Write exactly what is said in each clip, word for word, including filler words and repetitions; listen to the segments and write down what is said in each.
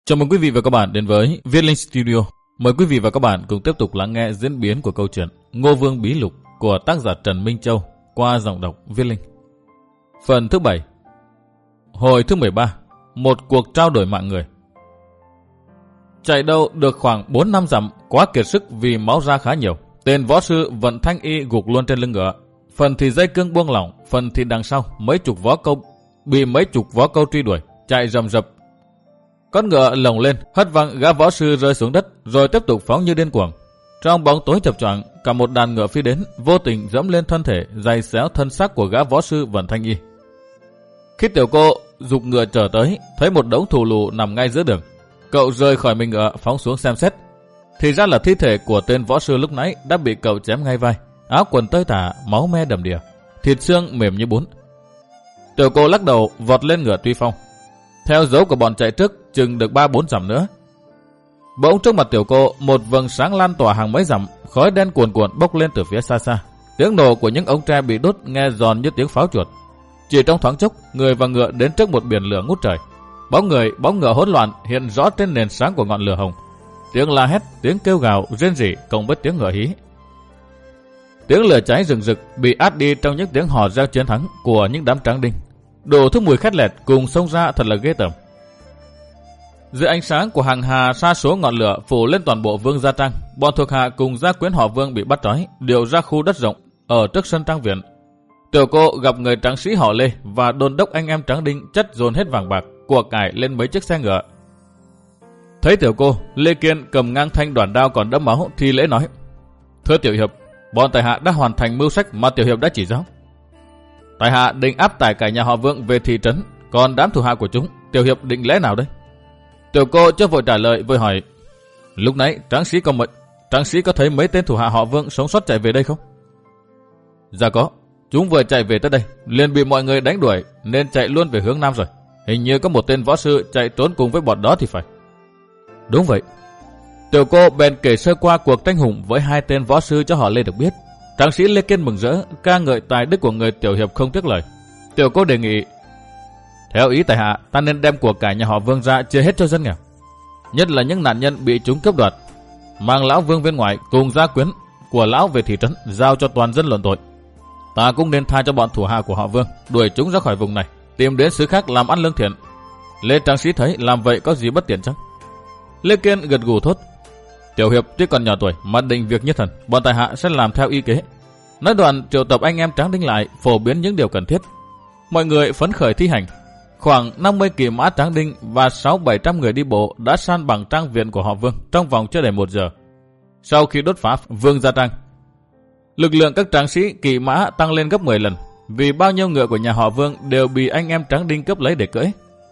Chào mừng quý vị và các bạn đến với Viết Linh Studio. Mời quý vị và các bạn cùng tiếp tục lắng nghe diễn biến của câu chuyện Ngô Vương Bí Lục của tác giả Trần Minh Châu qua giọng đọc Viết Linh. Phần thứ bảy. Hồi thứ mười ba. Một cuộc trao đổi mạng người. Chạy đâu được khoảng bốn năm dặm, quá kiệt sức vì máu ra khá nhiều. Tên võ sư vận thanh y gục luôn trên lưng ngựa. Phần thì dây cương buông lỏng, phần thì đằng sau mấy chục võ câu bị mấy chục võ câu truy đuổi, chạy rầm rập. Con ngựa lồng lên, hất văng gã võ sư rơi xuống đất, rồi tiếp tục phóng như điên cuồng. Trong bóng tối chập choạng, cả một đàn ngựa phi đến, vô tình dẫm lên thân thể, giày xéo thân xác của gã võ sư vận thanh y. Khi tiểu cô giục ngựa trở tới, thấy một đống thù lù nằm ngay giữa đường. Cậu rơi khỏi mình ngựa, phóng xuống xem xét. Thì ra là thi thể của tên võ sư lúc nãy đã bị cậu chém ngay vai, áo quần tơi tả, máu me đầm đìa, thịt xương mềm như bún. Tiểu cô lắc đầu vọt lên ngựa truy phong. Theo dấu của bọn chạy trước, chừng được ba bốn dặm nữa. Bỗng trước mặt tiểu cô, một vầng sáng lan tỏa hàng mấy dặm, khói đen cuồn cuộn bốc lên từ phía xa xa. Tiếng nổ của những ống tre bị đốt nghe giòn như tiếng pháo chuột. Chỉ trong thoáng chốc, người và ngựa đến trước một biển lửa ngút trời. Bóng người, bóng ngựa hỗn loạn hiện rõ trên nền sáng của ngọn lửa hồng. Tiếng la hét, tiếng kêu gào, rên rỉ cộng với tiếng ngựa hí. Tiếng lửa cháy rừng rực bị át đi trong những tiếng hò reo chiến thắng của những đám tráng đinh. Đủ thứ mùi khét lẹt cùng xông ra thật là ghê tởm. Dưới ánh sáng của hàng hà sa số ngọn lửa phủ lên toàn bộ Vương gia trang, bọn thuộc hạ cùng gia quyến họ Vương bị bắt trói, điều ra khu đất rộng ở trước sân trang viện. Tiểu cô gặp người tráng sĩ họ Lê và đôn đốc anh em tráng đinh chất dồn hết vàng bạc, của cải lên mấy chiếc xe ngựa. Thấy tiểu cô, Lê Kiên cầm ngang thanh đoản đao còn đẫm máu thì lễ nói: "Thưa tiểu hiệp, bọn tại hạ đã hoàn thành mưu sách mà tiểu hiệp đã chỉ giáo. Tại hạ định áp tải cả nhà họ Vương về thị trấn, còn đám thủ hạ của chúng, tiểu hiệp định lẽ nào đây?" Tiểu cô chưa vội trả lời, vội hỏi: "Lúc nãy tráng sĩ có mệnh, tráng sĩ có thấy mấy tên thủ hạ họ Vương sống sót chạy về đây không?" "Dạ có, chúng vừa chạy về tới đây, liền bị mọi người đánh đuổi nên chạy luôn về hướng nam rồi. Hình như có một tên võ sư chạy trốn cùng với bọn đó thì phải." "Đúng vậy." Tiểu cô bèn kể sơ qua cuộc tranh hùng với hai tên võ sư cho họ Lê được biết. Tráng sĩ Lê Kiên mừng rỡ, ca ngợi tài đức của người tiểu hiệp không tiếc lời. Tiểu cô đề nghị: "Theo ý tại hạ, ta nên đem của cải nhà họ Vương ra chia hết cho dân nghèo, nhất là những nạn nhân bị chúng cướp đoạt, mang lão Vương viên ngoại cùng gia quyến của lão về thị trấn giao cho toàn dân luận tội. Ta cũng nên tha cho bọn thủ hạ của họ Vương, đuổi chúng ra khỏi vùng này, tìm đến xứ khác làm ăn lương thiện." Lê tráng sĩ thấy làm vậy có gì bất tiện chăng? Lê Kiên gật gù thốt: "Tiểu hiệp tuy còn nhỏ tuổi mà định việc như thần, bọn tại hạ sẽ làm theo ý kế." Nói đoạn triệu tập anh em tráng đinh lại, phổ biến những điều cần thiết. Mọi người phấn khởi thi hành. Khoảng năm mươi kỵ mã tráng đinh và sáu bảy trăm người đi bộ đã san bằng trang viện của họ Vương trong vòng chưa đầy một giờ. Sau khi đốt phá Vương gia trang, lực lượng các tráng sĩ kỵ mã tăng lên gấp mười lần, vì bao nhiêu ngựa của nhà họ Vương đều bị anh em tráng đinh cướp lấy để cưỡi.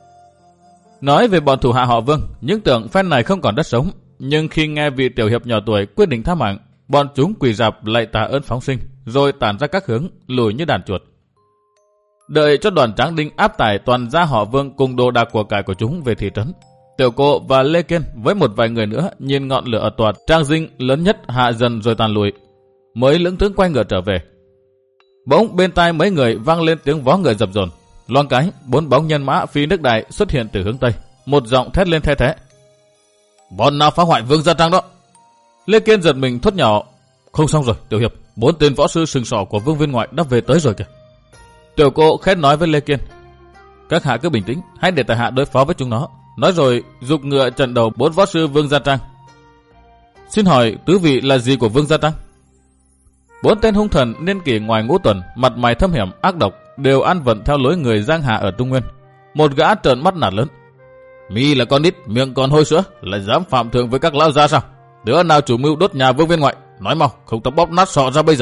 Nói về bọn thủ hạ họ Vương, những tưởng phen này không còn đất sống, nhưng khi nghe vị tiểu hiệp nhỏ tuổi quyết định tha mạng, bọn chúng quỳ rạp lạy tạ ơn phóng sinh, rồi tản ra các hướng, lùi như đàn chuột. Đợi cho đoàn tráng đinh áp tải toàn gia họ Vương cùng đồ đạc của cải của chúng về thị trấn, tiểu cô và Lê Kiên với một vài người nữa nhìn ngọn lửa ở tòa trang dinh lớn nhất hạ dần rồi tàn lùi, mới lững thững quay ngựa trở về. Bỗng bên tai mấy người vang lên tiếng vó ngựa dập dồn. Loang cái, bốn bóng nhân mã phi nước đại xuất hiện từ hướng tây, một giọng thét lên the thé: "Bọn nào phá hoại Vương gia trang đó?" Lê Kiên giật mình thốt nhỏ: "Không xong rồi tiểu hiệp, bốn tên võ sư sừng sỏ của Vương viên ngoại đã về tới rồi kìa." Tiểu cô khét nói với Lê Kiên: "Các hạ cứ bình tĩnh, hãy để tại hạ đối phó với chúng nó." Nói rồi giục ngựa trận đầu bốn võ sư Vương gia trang. "Xin hỏi tứ vị là gì của Vương gia trang?" Bốn tên hung thần niên kỷ ngoài ngũ tuần, mặt mày thâm hiểm ác độc, đều ăn vận theo lối người giang hà ở Trung Nguyên. Một gã trợn mắt nạt lớn: "Mi là con nít, miệng còn hôi sữa, lại dám phạm thượng với các lão gia sao? Đứa nào chủ mưu đốt nhà Vương viên ngoại, nói mau, không ta bóp nát sọ ra bây giờ."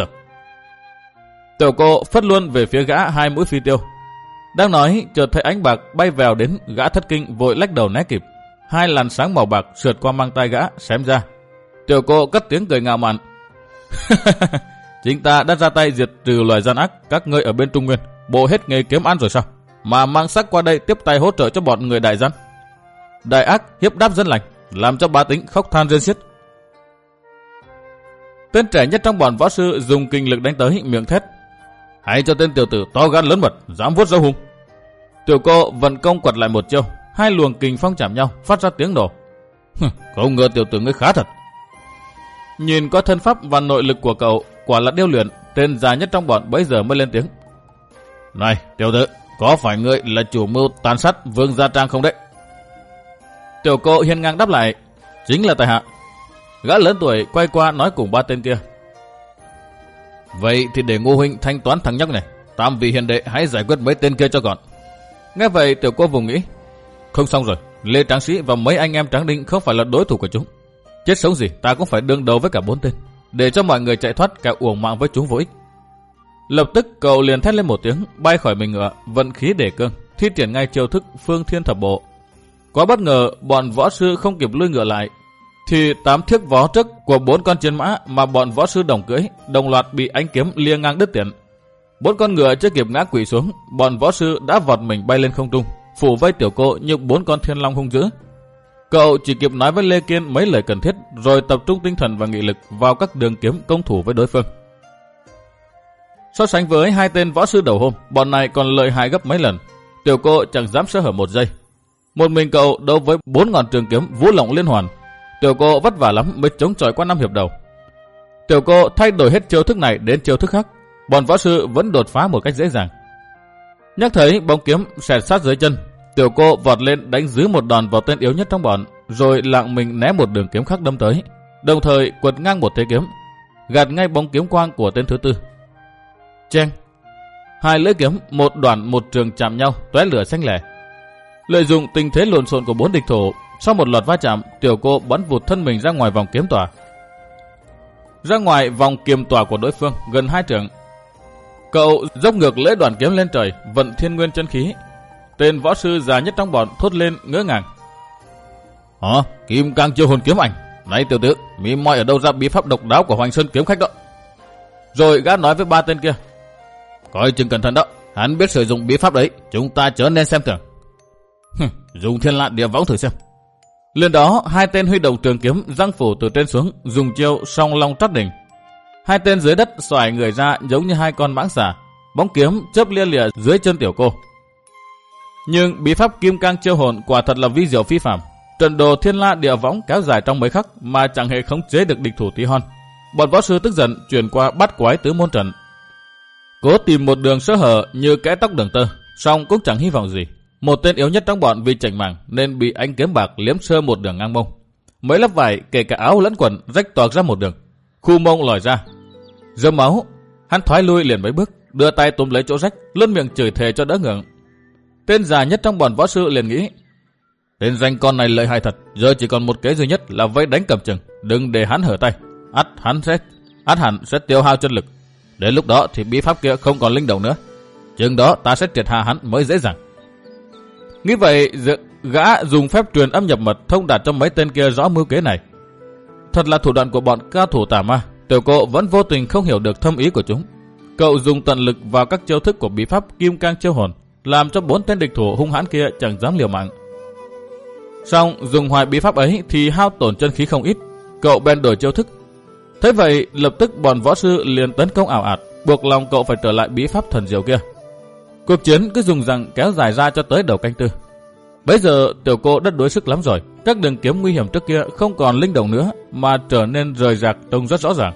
Tiểu cô phất luôn về phía gã hai mũi phi tiêu. Đang nói, chợt thấy ánh bạc bay vèo đến, gã thất kinh vội lách đầu né kịp. Hai làn sáng màu bạc sượt qua mang tay gã, xém ra. Tiểu cô cất tiếng cười ngạo mạn: "Chính ta đã ra tay diệt trừ loài gian ác, các ngươi ở bên Trung Nguyên, bộ hết nghề kiếm ăn rồi sao? Mà mang sắc qua đây tiếp tay hỗ trợ cho bọn người đại gian, đại ác hiếp đáp dân lành, làm cho bá tính khóc than rên xiết." Tên trẻ nhất trong bọn võ sư dùng kinh lực đánh tới, miệng thét: "Hãy cho tên tiểu tử to gan lớn mật, dám vuốt râu hùng." Tiểu cô vận công quật lại một chiêu, hai luồng kình phong chạm nhau, phát ra tiếng nổ. Không ngờ tiểu tử ngươi khá thật. Nhìn có thân pháp và nội lực của cậu, quả là điêu luyện. Tên già nhất trong bọn bấy giờ mới lên tiếng. Này tiểu tử, có phải ngươi là chủ mưu tàn sát Vương Gia Trang không đấy? Tiểu cô hiên ngang đáp lại. Chính là tại hạ. Gã lớn tuổi quay qua nói cùng ba tên kia. Vậy thì để Ngô huynh thanh toán thằng nhóc này. Tam vị hiền đệ hãy giải quyết mấy tên kia cho gọn. Nghe vậy tiểu cô vùng nghĩ. Không xong rồi, Lê Tráng Sĩ và mấy anh em Tráng Đinh không phải là đối thủ của chúng. Chết sống gì ta cũng phải đương đầu với cả bốn tên, để cho mọi người chạy thoát cả uổng mạng với chúng vô ích. Lập tức cậu liền thét lên một tiếng, bay khỏi mình ngựa, vận khí để cương, thi triển ngay chiêu thức Phương Thiên Thập Bộ. Quá bất ngờ, bọn võ sư không kịp lui ngựa lại, thì tám chiếc vó trước của bốn con chiến mã mà bọn võ sư đồng cưỡi đồng loạt bị ánh kiếm lia ngang đứt tiền. Bốn con ngựa chưa kịp ngã quỵ xuống, bọn võ sư đã vọt mình bay lên không trung, phủ vây tiểu cô như bốn con thiên long hung dữ. Cậu chỉ kịp nói với Lê Kiên mấy lời cần thiết, rồi tập trung tinh thần và nghị lực vào các đường kiếm công thủ với đối phương. So sánh với hai tên võ sư đầu hôm, bọn này còn lợi hại gấp mấy lần. Tiểu cô chẳng dám sơ hở một giây. Một mình cậu đấu với bốn ngọn trường kiếm vũ lộng liên hoàn. Tiểu cô vất vả lắm mới chống chọi qua năm hiệp đầu. Tiểu cô thay đổi hết chiêu thức này đến chiêu thức khác, bọn võ sư vẫn đột phá một cách dễ dàng. Nhắc thấy bóng kiếm xẹt sát dưới chân, tiểu cô vọt lên đánh giữ một đòn vào tên yếu nhất trong bọn, rồi lạng mình né một đường kiếm khác đâm tới, đồng thời quật ngang một thế kiếm, gạt ngay bóng kiếm quang của tên thứ tư. Cheng! Hai lưỡi kiếm một đoạn một trường chạm nhau, tóe lửa xanh lẻ. Lợi dụng tình thế lộn xộn của bốn địch thủ, sau một loạt va chạm, tiểu cô bắn vụt thân mình ra ngoài vòng kiếm tỏa, ra ngoài vòng kiềm tỏa của đối phương gần hai trượng. Cậu dốc ngược lưỡi đoàn kiếm lên trời, vận thiên nguyên chân khí. Tên võ sư già nhất trong bọn thốt lên ngỡ ngàng. Hả? Kim Cang Chiêu Hồn Kiếm Ảnh. Này tiểu tử, mì moi ở đâu ra bí pháp độc đáo của Hoành Sơn kiếm khách đó? Rồi gã nói với ba tên kia. Coi chừng cẩn thận đó, hắn biết sử dụng bí pháp đấy, chúng ta chớ nên xem thường. Dùng Thiên Lạn Địa Võng thử xem. Lên đó, hai tên huy động trường kiếm giăng phủ từ trên xuống, dùng chiêu song long trát đỉnh. Hai tên dưới đất xoài người ra giống như hai con mãng xà, bóng kiếm chớp lia lịa dưới chân tiểu cô. Nhưng bí pháp Kim Cang Chiêu Hồn quả thật là vi diệu phi phàm. Trận đồ Thiên La Địa Võng kéo dài trong mấy khắc mà chẳng hề khống chế được địch thủ tí hon. Bọn võ sư tức giận chuyển qua bắt quái tứ môn trận, cố tìm một đường sơ hở như kẽ tóc đường tơ, song cũng chẳng hy vọng gì. Một tên yếu nhất trong bọn vì chảnh màng nên bị ánh kiếm bạc liếm sơ một đường ngang mông. Mấy lớp vải kể cả áo lẫn quần rách toạc ra một đường, khu mông lòi ra, rơm máu. Hắn thoái lui liền mấy bước, đưa tay túm lấy chỗ rách, luôn miệng chửi thề cho đỡ ngượng. Tên già nhất trong bọn võ sư liền nghĩ, tên danh con này lợi hại thật, giờ chỉ còn một kế duy nhất là vây đánh cầm chừng, đừng để hắn hở tay, ắt hắn sẽ ắt hẳn sẽ tiêu hao chân lực. Đến lúc đó thì bí pháp kia không còn linh động nữa, chừng đó ta sẽ triệt hạ hắn mới dễ dàng. Nghĩ vậy, gã dùng phép truyền âm nhập mật thông đạt cho mấy tên kia rõ mưu kế này. Thật là thủ đoạn của bọn cao thủ tà ma. Tiểu cô vẫn vô tình không hiểu được thâm ý của chúng. Cậu dùng tận lực vào các chiêu thức của bí pháp Kim Cang Chiêu Hồn, làm cho bốn tên địch thủ hung hãn kia chẳng dám liều mạng. Song dùng hoài bí pháp ấy thì hao tổn chân khí không ít. Cậu bèn đổi chiêu thức. Thế vậy lập tức bọn võ sư liền tấn công ảo ạt, buộc lòng cậu phải trở lại bí pháp thần diệu kia. Cuộc chiến cứ dùng rằng kéo dài ra cho tới đầu canh tư. Bấy giờ tiểu cô đã đuối sức lắm rồi. Các đường kiếm nguy hiểm trước kia không còn linh động nữa, mà trở nên rời rạc trông rất rõ ràng.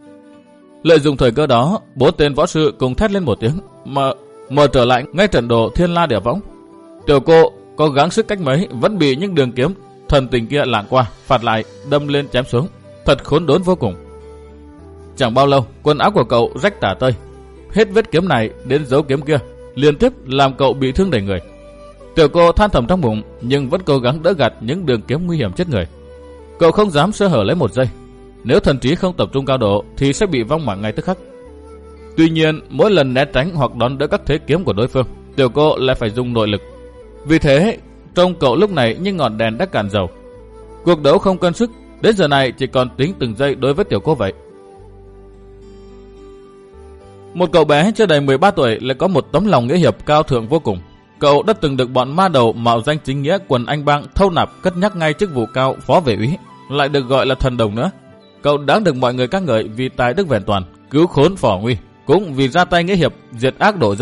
Lợi dụng thời cơ đó, bốn tên võ sư cùng thét lên một tiếng, mà mở trở lại ngay trận đồ Thiên La Địa Võng. Tiểu cô có gắng sức cách mấy vẫn bị những đường kiếm thần tình kia lảng qua, phạt lại, đâm lên chém xuống, thật khốn đốn vô cùng. Chẳng bao lâu, quần áo của cậu rách tả tơi, hết vết kiếm này đến dấu kiếm kia, liên tiếp làm cậu bị thương đầy người. Tiểu cô than thầm trong bụng, nhưng vẫn cố gắng đỡ gạt những đường kiếm nguy hiểm chết người. Cậu không dám sơ hở lấy một giây. Nếu thần trí không tập trung cao độ thì sẽ bị vong mạng ngay tức khắc. Tuy nhiên, mỗi lần né tránh hoặc đón đỡ các thế kiếm của đối phương, tiểu cô lại phải dùng nội lực. Vì thế, trông cậu lúc này như ngọn đèn đã cạn dầu. Cuộc đấu không cân sức, đến giờ này chỉ còn tính từng giây đối với tiểu cô vậy. Một cậu bé chưa đầy mười ba tuổi lại có một tấm lòng nghĩa hiệp cao thượng vô cùng. Cậu đã từng được bọn ma đầu mạo danh chính nghĩa quần anh bang thâu nạp cất nhắc ngay chức vụ cao phó vệ úy, lại được gọi là thần đồng nữa. Cậu đáng được mọi người ca ngợi vì tài đức vẹn toàn, cứu khốn phỏ nguy, cũng vì ra tay nghĩa hiệp diệt ác độ dân,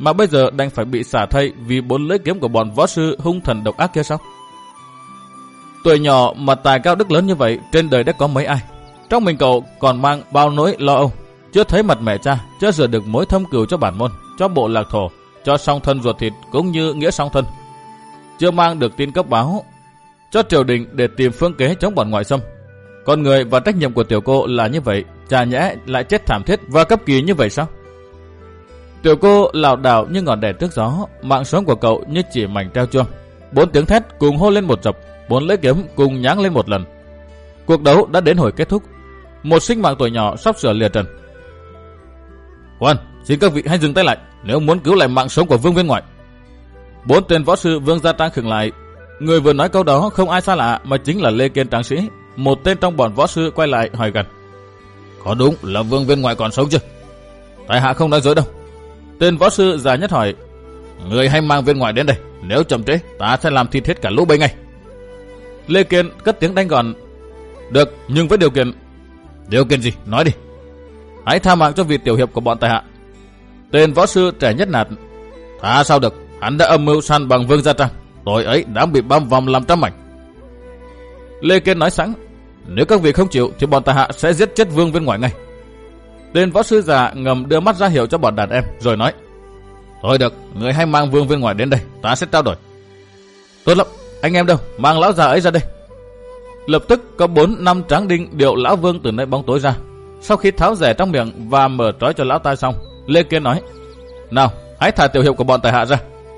mà bây giờ đành phải bị xả thây vì bốn lưỡi kiếm của bọn võ sư hung thần độc ác kia sao? Tuổi nhỏ mà tài cao đức lớn như vậy trên đời đã có mấy ai? Trong mình cậu còn mang bao nỗi lo âu, chưa thấy mặt mẹ cha, chưa rửa được mối thâm cừu cho bản môn, cho bộ lạc thổ, cho song thân ruột thịt cũng như nghĩa song thân, chưa mang được tin cấp báo cho triều đình để tìm phương kế chống bọn ngoại xâm. Con người và trách nhiệm của tiểu cô là như vậy, chả nhẽ lại chết thảm thiết và cấp kỳ như vậy sao? Tiểu cô lảo đảo như ngọn đèn trước gió, mạng sống của cậu như chỉ mảnh treo chuông. Bốn tiếng thét cùng hô lên một chập, bốn lưỡi kiếm cùng nháng lên một lần. Cuộc đấu đã đến hồi kết thúc, một sinh mạng tuổi nhỏ sắp sửa lìa trần. Khoan, xin các vị hãy dừng tay lại, nếu muốn cứu lại mạng sống của Vương Viên Ngoại. Bốn tên võ sư Vương Gia Trang khựng lại. Người vừa nói câu đó không ai xa lạ mà chính là Lê Kiên tráng sĩ. Một tên trong bọn võ sư quay lại hỏi gần: có đúng là Vương Viên Ngoại còn sống chưa? Tại hạ không nói dối đâu. Tên võ sư già nhất hỏi: người hãy mang Viên Ngoại đến đây, nếu chậm trễ ta sẽ làm thịt hết cả lũ bầy ngay. Lê Kiên cất tiếng đánh gọn: được, nhưng với điều kiện. Điều kiện gì? Nói đi. Hãy tha mạng cho vị tiểu hiệp của bọn tại hạ. Tên võ sư trẻ nhất nạt: tha sao được, hắn đã âm mưu san bằng Vương Gia Trang, tội ấy đã bị băm vòng làm trăm mảnh. Lê Kiên nói sẵn: nếu các vị không chịu thì bọn tại hạ sẽ giết chết Vương Viên Ngoại ngay. Tên võ sư già ngầm đưa mắt ra hiệu cho bọn đàn em rồi nói: thôi được, người hãy mang Vương Viên Ngoại đến đây, ta sẽ trao đổi. Tốt lắm, anh em đâu, mang lão già ấy ra đây. Lập tức có bốn năm tráng đinh điệu lão Vương từ nơi bóng tối ra. Sau khi tháo rẻ trong miệng và mở trói cho lão ta xong, Lê Kiên nói: nào, hãy thả tiểu hiệu của bọn tại hạ ra.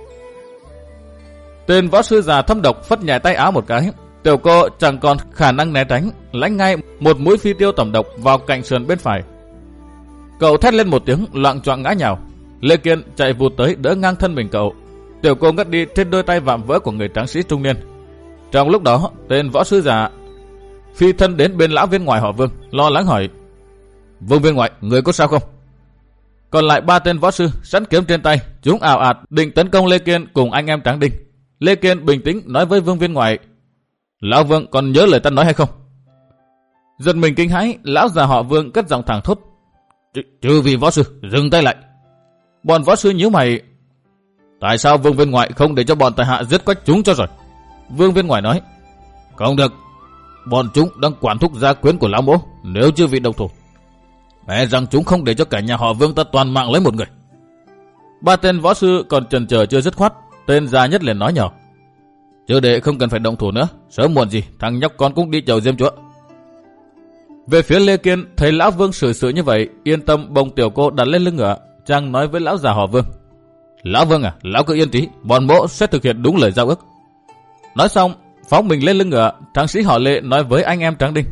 Tên võ sư già thâm độc phất nhẹ tay áo một cái, tiểu cô chẳng còn khả năng né tránh, lãnh ngay một mũi phi tiêu tẩm độc vào cạnh sườn bên phải. Cậu thét lên một tiếng, loạng choạng ngã nhào. Lê Kiên chạy vụt tới đỡ ngang thân mình cậu. Tiểu cô ngất đi trên đôi tay vạm vỡ của người tráng sĩ trung niên. Trong lúc đó, tên võ sư già phi thân đến bên lão Viên Ngoại họ Vương, lo lắng hỏi: Vương Viên Ngoại, người có sao không? Còn lại ba tên võ sư sẵn kiếm trên tay, chúng ào ạt định tấn công Lê Kiên cùng anh em tráng đinh. Lê Kiên bình tĩnh nói với Vương Viên Ngoại: lão Vương còn nhớ lời ta nói hay không? Giật mình kinh hãi, lão già họ Vương cất giọng thẳng thốt: Chư vị võ sư, dừng tay lại. Bọn võ sư nhíu mày: tại sao Vương Viên Ngoại không để cho bọn tại hạ giết quách chúng cho rồi? Vương Viên Ngoại nói: không được, bọn chúng đang quản thúc gia quyến của lão mỗ, nếu chưa vị độc thủ, e rằng chúng không để cho cả nhà họ Vương ta toàn mạng lấy một người. Ba tên võ sư còn chần chờ chưa dứt khoát, tên già nhất liền nói nhỏ: chưa đệ không cần phải động thủ nữa, sớm muộn gì thằng nhóc con cũng đi chầu diêm chúa. Về phía Lê Kiên thấy lão Vương xử sự như vậy, yên tâm bồng tiểu cô đặt lên lưng ngựa, chàng nói với lão già họ Vương: lão Vương à, lão cứ yên trí, bọn mỗ sẽ thực hiện đúng lời giao ước. Nói xong phóng mình lên lưng ngựa, tráng sĩ họ Lê nói với anh em tráng đinh: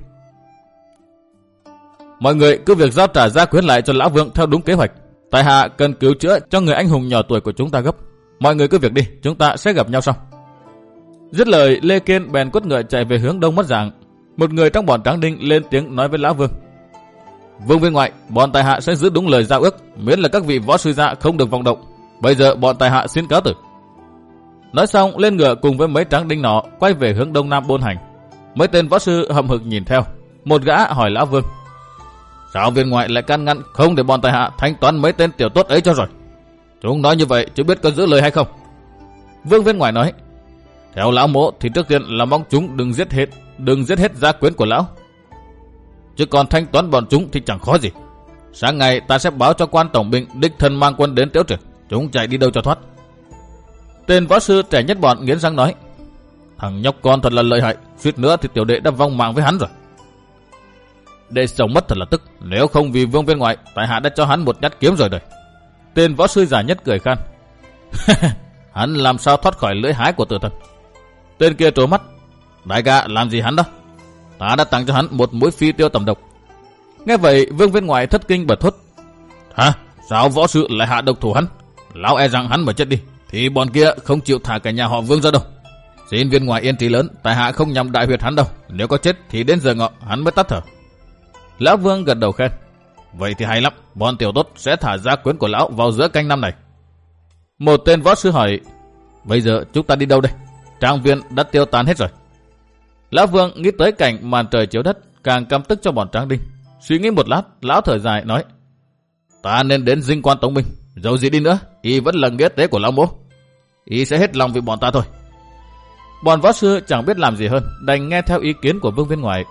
mọi người cứ việc giao trả gia quyến lại cho lão Vương theo đúng kế hoạch. Tại hạ cần cứu chữa cho người anh hùng nhỏ tuổi của chúng ta gấp. Mọi người cứ việc đi, chúng ta sẽ gặp nhau sau. Dứt lời, Lê Kiên bèn quất ngựa chạy về hướng đông mất dạng. Một người trong bọn tráng đinh lên tiếng nói với lão Vương: Vương Viên Ngoại, bọn tại hạ sẽ giữ đúng lời giao ước, miễn là các vị võ sư gia không được vọng động. Bây giờ bọn tại hạ xin cáo tử. Nói xong lên ngựa cùng với mấy tráng đinh nọ quay về hướng đông nam Bôn Hành. Mấy tên võ sư hậm hực nhìn theo. Một gã hỏi lão Vương: sao Viên Ngoại lại can ngăn không để bọn tại hạ thanh toán mấy tên tiểu tốt ấy cho rồi? Chúng nói như vậy chứ biết có giữ lời hay không? Vương Viên Ngoại nói: theo lão mỗ thì trước tiên là mong chúng đừng giết hết, đừng giết hết gia quyến của lão. Chứ còn thanh toán bọn chúng thì chẳng khó gì. Sáng ngày ta sẽ báo cho quan tổng binh đích thân mang quân đến Tiếu Trừ, chúng chạy đi đâu cho thoát. Tên võ sư trẻ nhất bọn nghiến răng nói: thằng nhóc con thật là lợi hại, suýt nữa thì tiểu đệ đã vong mạng với hắn rồi. Đệ sống mất thật là tức, nếu không vì Vương Viên Ngoại, tại hạ đã cho hắn một nhát kiếm rồi đời. Tên võ sư già nhất cười khan: hắn làm sao thoát khỏi lưỡi hái của tử thần? Tên kia trố mắt: đại ca làm gì hắn đó? Ta đã tặng cho hắn một mũi phi tiêu tẩm độc. Nghe vậy Vương Viên Ngoại thất kinh bật thốt: hả? Sao võ sư lại hạ độc thủ hắn? Lão e rằng hắn mà chết đi thì bọn kia không chịu thả cả nhà họ Vương ra đâu. Xin Viên Ngoại yên trí lớn, tại hạ không nhằm đại huyệt hắn đâu, nếu có chết thì đến giờ ngọ hắn mới tắt thở. Lão Vương gật đầu khen: vậy thì hay lắm, bọn tiểu tốt sẽ thả gia quyến của lão vào giữa canh năm này. Một tên võ sư hỏi: bây giờ chúng ta đi đâu đây? Trang viên đã tiêu tan hết rồi. Lão Vương nghĩ tới cảnh màn trời chiếu đất, càng căm tức cho bọn tráng đinh. Suy nghĩ một lát, lão thở dài nói: ta nên đến dinh quan tổng binh, Dẫu gì đi nữa, y vẫn là nghĩa tế của lão mỗ. Y sẽ hết lòng vì bọn ta thôi. Bọn võ sư chẳng biết làm gì hơn, đành nghe theo ý kiến của Vương Viên Ngoại.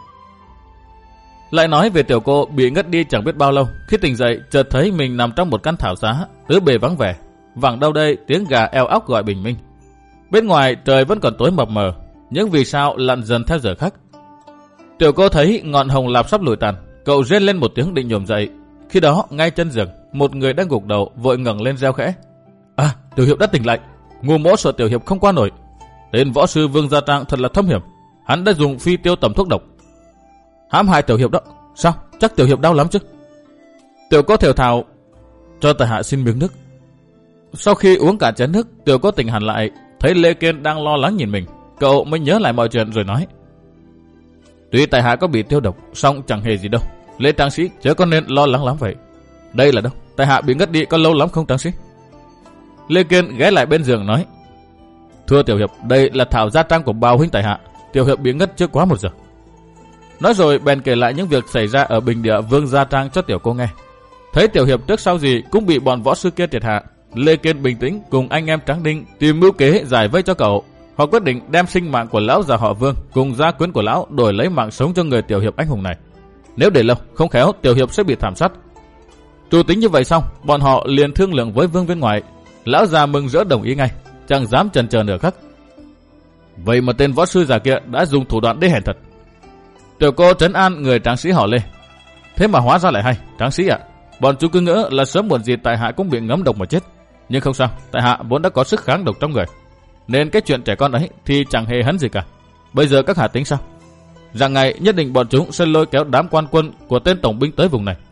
Lại nói về tiểu cô bị ngất đi chẳng biết bao lâu, khi tỉnh dậy chợt thấy mình nằm trong một căn thảo giá, tứ bề vắng vẻ. Vẳng đâu đây tiếng gà eo óc gọi bình minh. Bên ngoài trời vẫn còn tối mập mờ, những vì sao lặn dần theo giờ khắc. Tiểu cô thấy ngọn hồng lạp sắp lùi tàn, cậu rên lên một tiếng định nhổm dậy. Khi đó ngay chân giường, một người đang gục đầu vội ngẩng lên reo khẽ: À, tiểu hiệp đã tỉnh lại. Ngu mỗ sợ tiểu hiệp không qua nổi. Tên võ sư Vương Gia Trang thật là thâm hiểm, hắn đã dùng phi tiêu tẩm thuốc độc hãm hại tiểu hiệp đó. Sao? Chắc tiểu hiệp đau lắm chứ? Tiểu cô thều thào: Cho tại hạ xin miếng nước. Sau khi uống cả chén nước, tiểu cô tỉnh hẳn lại, thấy Lê Kiên đang lo lắng nhìn mình, cậu mới nhớ lại mọi chuyện rồi nói: Tuy tại hạ có bị tiêu độc, song chẳng hề gì đâu. Lê tráng sĩ chớ có nên lo lắng lắm vậy. Đây là đâu? Tại hạ bị ngất đi có lâu lắm không tráng sĩ? Lê Kiên ghé lại bên giường nói: Thưa tiểu hiệp, đây là thảo gia trang của bao huynh tại hạ. Tiểu hiệp bị ngất chưa quá một giờ. Nói rồi bèn kể lại những việc xảy ra ở bình địa Vương Gia Trang cho tiểu cô nghe. Thấy tiểu hiệp trước sau gì cũng bị bọn võ sư kia triệt hạ, Lê Kiên bình tĩnh cùng anh em Tráng Đinh tìm mưu kế giải vây cho cậu. Họ quyết định đem sinh mạng của lão già họ Vương cùng gia quyến của lão đổi lấy mạng sống cho người tiểu hiệp anh hùng này. Nếu để lâu, không khéo tiểu hiệp sẽ bị thảm sát. Chủ tính như vậy xong, bọn họ liền thương lượng với Vương Viên Ngoại. Lão già mừng rỡ đồng ý ngay, chẳng dám chần chờ nửa khắc. Vậy mà tên võ sư già kia đã dùng thủ đoạn đê hèn thật. Tiểu cô trấn an người tráng sĩ họ Lê: Thế mà hóa ra lại hay, tráng sĩ ạ. Bọn chú cứ ngỡ là sớm muộn gì tại hạ cũng bị ngấm độc mà chết. Nhưng không sao, tại hạ vốn đã có sức kháng độc trong người, nên cái chuyện trẻ con ấy thì chẳng hề hấn gì cả. Bây giờ các hạ tính sao? Rằng ngày nhất định bọn chúng sẽ lôi kéo đám quan quân của tên tổng binh tới vùng này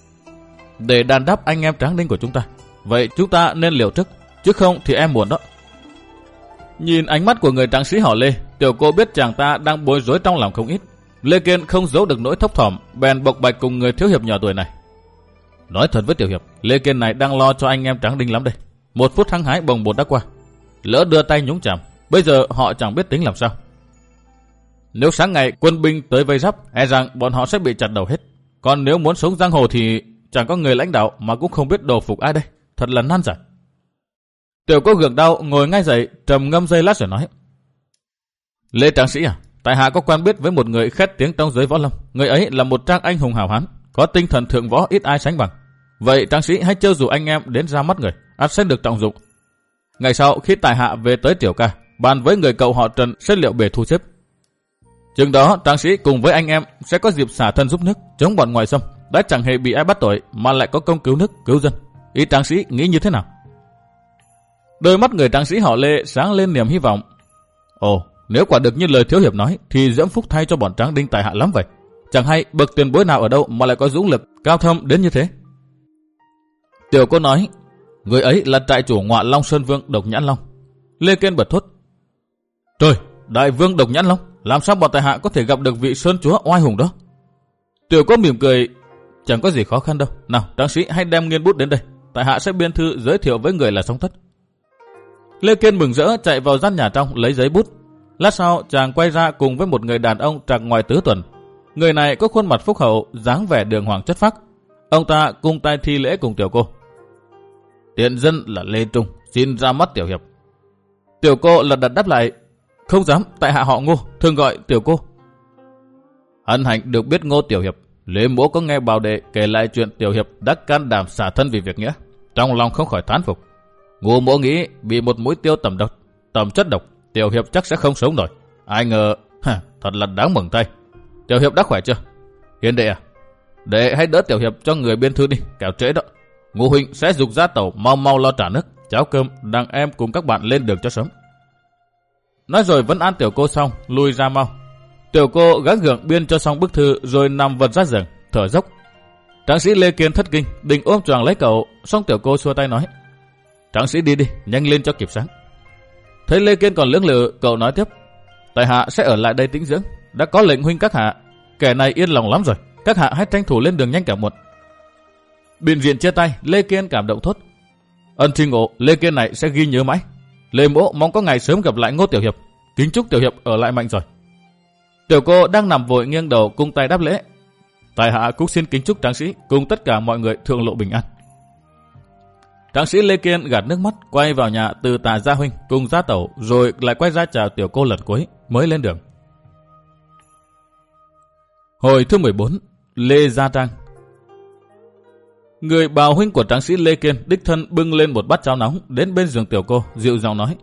để đàn đáp anh em Tráng Đinh của chúng ta. Vậy chúng ta nên liều trước, chứ không thì em buồn đó. Nhìn ánh mắt của người tráng sĩ họ Lê, tiểu cô biết chàng ta đang bối rối trong lòng không ít. Lê Kiên không giấu được nỗi thấp thỏm, bèn bộc bạch cùng người thiếu hiệp nhỏ tuổi này. Nói thật với tiểu hiệp, Lê Kiên này đang lo cho anh em Tráng Đinh lắm đây. Một phút hăng hái bồng bột đã qua, lỡ đưa tay nhúng chạm, bây giờ họ chẳng biết tính làm sao. Nếu sáng ngày quân binh tới vây giáp, e rằng bọn họ sẽ bị chặt đầu hết. Còn nếu muốn sống giang hồ thì chẳng có người lãnh đạo mà cũng không biết đồ phục ai đây. Thật là nan giải. Tiểu cô gượng đau ngồi ngay dậy, trầm ngâm giây lát rồi nói: Lê tráng sĩ à, tại hạ có quen biết với một người khét tiếng trong giới võ lâm. Người ấy là một trang anh hùng hào hán, có tinh thần thượng võ ít ai sánh bằng. Vậy tráng sĩ hãy trêu dù anh em đến ra mắt người, ắt sẽ được trọng dụng. Ngày sau khi tại hạ về tới Tiểu Ca, bàn với người cậu họ Trần sẽ liệu bề thu xếp. Chừng đó tráng sĩ cùng với anh em sẽ có dịp xả thân giúp nước, chống bọn ngoài xâm, đã chẳng hề bị ai bắt tội mà lại có công cứu nước cứu dân. Ý tráng sĩ nghĩ như thế nào? Đôi mắt người tráng sĩ họ Lê sáng lên niềm hy vọng. Ồ, nếu quả được như lời thiếu hiệp nói thì diễm phúc thay cho bọn Tráng Đinh tại hạ lắm vậy. Chẳng hay bậc tiền bối nào ở đâu mà lại có dũng lực cao thâm đến như thế. Tiểu cô nói: Người ấy là trại chủ Ngọa Long Sơn Vương Độc Nhãn Long. Lê Kiên bật thốt: Trời, đại vương Độc Nhãn Long, làm sao bọn tại hạ có thể gặp được vị sơn chúa oai hùng đó? Tiểu cô mỉm cười: Chẳng có gì khó khăn đâu. Nào, tráng sĩ hãy đem nghiên bút đến đây, tại hạ sẽ biên thư giới thiệu với người là Song Thất. Lê Kiên mừng rỡ chạy vào gian nhà trong lấy giấy bút. Lát sau chàng quay ra cùng với một người đàn ông trạc ngoài tứ tuần. Người này có khuôn mặt phúc hậu, dáng vẻ đường hoàng chất phác. Ông ta cung tay thi lễ cùng tiểu cô. Tiện dân là Lê Trung, xin ra mắt tiểu hiệp. Tiểu cô lật đật đáp lại: Không dám, tại hạ họ Ngô, thường gọi tiểu cô. Hân hạnh được biết Ngô tiểu hiệp. Lê mỗ có nghe bào đệ kể lại chuyện tiểu hiệp đã can đảm xả thân vì việc nghĩa, trong lòng không khỏi thán phục. Ngô mỗ nghĩ bị một mũi tiêu tẩm độc, tẩm chất độc, tiểu hiệp chắc sẽ không sống nổi. Ai ngờ, ha, thật là đáng mừng thay. Tiểu hiệp đã khỏe chưa? Hiền đệ à, đệ hãy đỡ tiểu hiệp cho người biên thư đi, kẻo trễ đó. Ngô huynh sẽ dục ra tàu mau mau lo trả nước, cháo cơm, đặng em cùng các bạn lên đường cho sớm. Nói rồi vẫn an tiểu cô xong, lui ra mau. Tiểu cô gắng gượng biên cho xong bức thư rồi nằm vật ra giường, thở dốc. Tráng sĩ Lê Kiên thất kinh, định ôm choàng lấy cậu, xong tiểu cô xua tay nói: Tráng sĩ đi đi, nhanh lên cho kịp sáng. Thấy Lê Kiên còn lưỡng lự, cậu nói tiếp: Tại hạ sẽ ở lại đây tĩnh dưỡng, đã có lệnh huynh các hạ, kẻ này yên lòng lắm rồi, các hạ hãy tranh thủ lên đường nhanh cả muộn. Biện diện chia tay, Lê Kiên cảm động thốt: Ân tri ngộ, Lê Kiên này sẽ ghi nhớ mãi. Lê mỗ mong có ngày sớm gặp lại Ngô tiểu hiệp, kính chúc tiểu hiệp ở lại mạnh rồi. Tiểu cô đang nằm vội nghiêng đầu cung tay đáp lễ: Tại hạ cũng xin kính chúc tráng sĩ cùng tất cả mọi người thượng lộ bình an. Tráng sĩ Lê Kiên gạt nước mắt quay vào nhà từ Tạ Gia huynh cùng Gia Tẩu, rồi lại quay ra chào tiểu cô lần cuối mới lên đường. Hồi thứ mười bốn, Lê Gia Trang. Người bào huynh của tráng sĩ Lê Kiên đích thân bưng lên một bát cháo nóng đến bên giường tiểu cô, dịu giọng nói: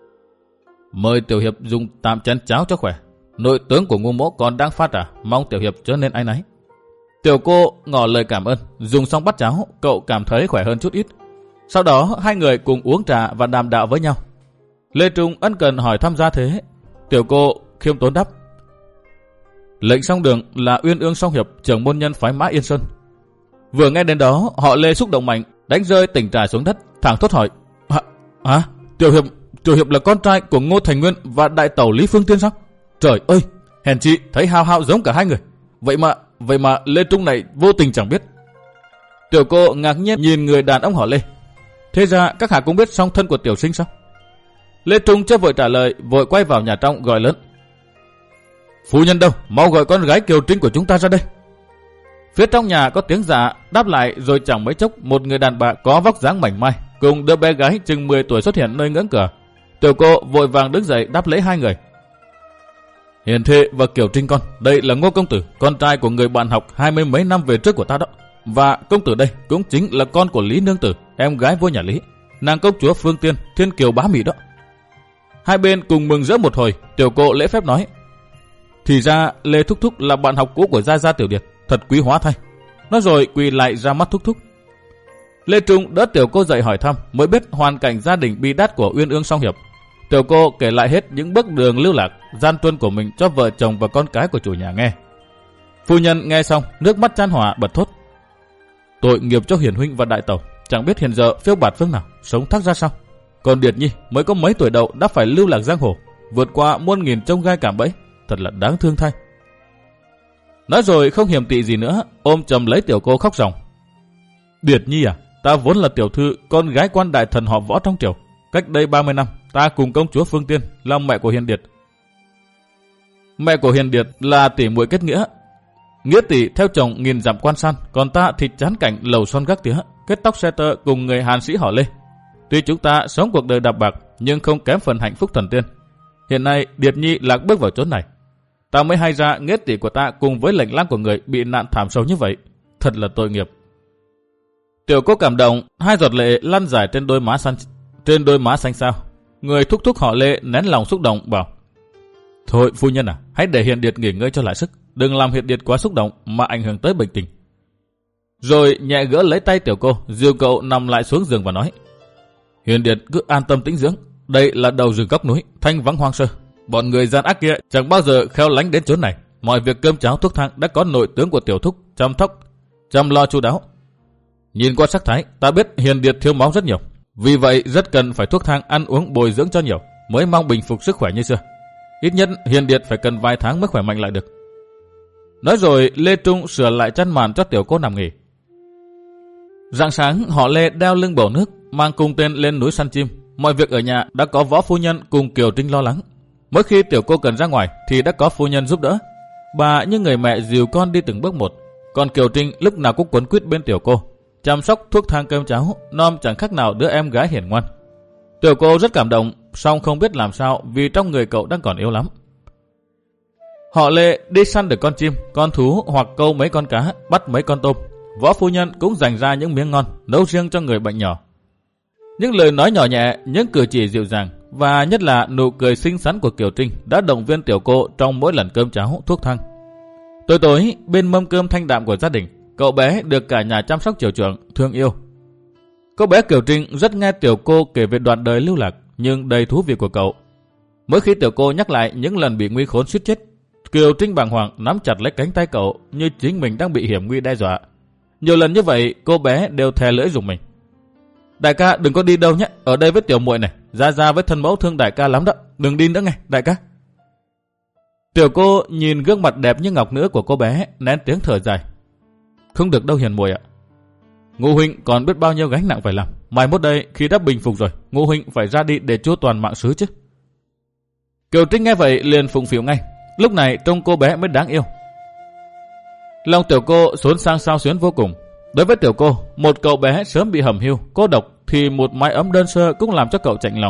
"Mời tiểu hiệp dùng tạm chén cháo cho khỏe. Nội tướng của Ngô Mỗ còn đang phát à, mong tiểu hiệp chớ nên áy náy." Tiểu cô ngỏ lời cảm ơn, dùng xong bát cháo, cậu cảm thấy khỏe hơn chút ít. Sau đó hai người cùng uống trà và đàm đạo với nhau. Lê Trung ân cần hỏi thăm gia thế. Tiểu cô khiêm tốn đáp: "Lệnh Song Đường là Uyên Ương Song Hiệp, trưởng môn nhân phái Mã Yên Sơn." Vừa nghe đến đó, họ Lê xúc động mạnh, đánh rơi tỉnh trà xuống đất, thẳng thốt hỏi: Hả? Hả? Tiểu hiệp, tiểu hiệp là con trai của Ngô Thành Nguyên và đại tẩu Lý Phương Tiên sao? Trời ơi, hèn chi thấy hao hao giống cả hai người. Vậy mà, vậy mà Lê Trung này vô tình chẳng biết. Tiểu cô ngạc nhiên nhìn người đàn ông họ Lê. Thế ra các hạ cũng biết song thân của tiểu sinh sao? Lê Trung chưa vội trả lời, vội quay vào nhà trong gọi lớn: "Phu nhân đâu? Mau gọi con gái Kiều Trinh của chúng ta ra đây." Phía trong nhà có tiếng dạ đáp lại, rồi chẳng mấy chốc một người đàn bà có vóc dáng mảnh mai cùng đứa bé gái chừng mười tuổi xuất hiện nơi ngưỡng cửa. Tiểu cô vội vàng đứng dậy đáp lễ hai người: "Hiền thê và Kiều Trinh con, đây là Ngô công tử, con trai của người bạn học hai mươi mấy năm về trước của ta đó. Và công tử đây cũng chính là con của Lý Nương Tử, em gái vua nhà Lý, nàng công chúa Phương Tiên, thiên kiều bá mỹ đó." Hai bên cùng mừng rỡ một hồi. Tiểu cô lễ phép nói: "Thì ra Lê Thúc Thúc là bạn học cũ của Gia Gia Tiểu Điệt, thật quý hóa thay." Nói rồi quỳ lại ra mắt Thúc Thúc. Lê Trung đỡ tiểu cô dậy hỏi thăm, mới biết hoàn cảnh gia đình bi đát của Uyên Ương Song Hiệp. Tiểu cô kể lại hết những bước đường lưu lạc, gian truân của mình cho vợ chồng và con cái của chủ nhà nghe. Phu nhân nghe xong, nước mắt chan hòa bật thốt: "Tội nghiệp cho Hiền huynh và đại tẩu, chẳng biết hiện giờ phiêu bạt phương nào, sống thắc ra sao. Còn Điệt Nhi mới có mấy tuổi đầu đã phải lưu lạc giang hồ, vượt qua muôn nghìn chông gai cạm bẫy, thật là đáng thương thay." Nói rồi không hiềm tị gì nữa, ôm chầm lấy tiểu cô khóc ròng: "Điệt Nhi à, ta vốn là tiểu thư, con gái quan đại thần họ Võ trong triều. Cách đây ba mươi năm, ta cùng công chúa Phương Tiên là mẹ của Hiền Điệt. Mẹ của Hiền Điệt là tỷ muội kết nghĩa. Nghĩa tỷ theo chồng nghìn dặm quan san, còn ta thịt chán cảnh lầu son gác tía, kết tóc xe tơ cùng người Hàn sĩ họ Lê. Tuy chúng ta sống cuộc đời đạp bạc, nhưng không kém phần hạnh phúc thần tiên. Hiện nay Điệt Nhi lạc bước vào chốn này, ta mới hay ra nghĩa tỷ của ta cùng với lệnh lang của người bị nạn thảm sâu như vậy, thật là tội nghiệp." Tiểu cô cảm động, hai giọt lệ lăn dài trên đôi má xanh, trên đôi má xanh xao. Người Thúc Thúc họ Lê nén lòng xúc động bảo: "Thôi phu nhân à, hãy để Hiền Điệt nghỉ ngơi cho lại sức, đừng làm Hiền Điệt quá xúc động mà ảnh hưởng tới bệnh tình." Rồi nhẹ gỡ lấy tay tiểu cô, dìu cậu nằm lại xuống giường và nói: "Hiền Điệt cứ an tâm tĩnh dưỡng, đây là đầu rừng góc núi, thanh vắng hoang sơ. Bọn người gian ác kia chẳng bao giờ khéo lánh đến chỗ này. Mọi việc cơm cháo thuốc thang đã có nội tướng của tiểu thúc chăm thóc, chăm lo chu đáo. Nhìn qua sắc thái, ta biết Hiền Điệt thiếu máu rất nhiều, vì vậy rất cần phải thuốc thang ăn uống bồi dưỡng cho nhiều, mới mong bình phục sức khỏe như xưa. Ít nhất Hiền Điệt phải cần vài tháng mới khỏe mạnh lại được." Nói rồi Lê Trung sửa lại chăn màn cho tiểu cô nằm nghỉ. Rạng sáng họ Lê đeo lưng bầu nước, mang cung tên lên núi săn chim. Mọi việc ở nhà đã có Võ phu nhân cùng Kiều Trinh lo lắng. Mỗi khi tiểu cô cần ra ngoài thì đã có phu nhân giúp đỡ. Bà như người mẹ dìu con đi từng bước một. Còn Kiều Trinh lúc nào cũng quấn quýt bên tiểu cô, chăm sóc thuốc thang cơm cháo, nom chẳng khác nào đứa em gái hiền ngoan. Tiểu cô rất cảm động, song không biết làm sao vì trong người cậu đang còn yếu lắm. Họ Lê đi săn được con chim, con thú hoặc câu mấy con cá, bắt mấy con tôm. Võ phu nhân cũng dành ra những miếng ngon, nấu riêng cho người bệnh nhỏ. Những lời nói nhỏ nhẹ, những cử chỉ dịu dàng và nhất là nụ cười xinh xắn của Kiều Trinh đã động viên tiểu cô trong mỗi lần cơm cháo, thuốc thang. Tối tối, bên mâm cơm thanh đạm của gia đình, cậu bé được cả nhà chăm sóc chiều chuộng, thương yêu. Cô bé Kiều Trinh rất nghe tiểu cô kể về đoạn đời lưu lạc nhưng đầy thú vị của cậu. Mỗi khi tiểu cô nhắc lại những lần bị nguy khốn suýt chết, Kiều Trinh bàng hoàng nắm chặt lấy cánh tay cậu như chính mình đang bị hiểm nguy đe dọa. Nhiều lần như vậy, cô bé đều thè lưỡi rùng mình. "Đại ca đừng có đi đâu nhé, ở đây với tiểu muội này, Gia Gia với thân mẫu thương đại ca lắm đó, đừng đi nữa nghe, đại ca." Tiểu cô nhìn gương mặt đẹp như ngọc nữa của cô bé, nén tiếng thở dài: "Không được đâu Hiền muội ạ. Ngô huynh còn biết bao nhiêu gánh nặng phải làm, mai mốt đây khi đã bình phục rồi, Ngô huynh phải ra đi để chu toàn mạng xứ chứ." Kiều Trinh nghe vậy liền phụng phịu ngay. Lúc này trông cô bé mới đáng yêu. Lòng tiểu cô xốn sang xao xuyến vô cùng. Đối với tiểu cô, một cậu bé sớm bị hầm hiu, cô độc thì một mái ấm đơn sơ cũng làm cho cậu chạnh lòng.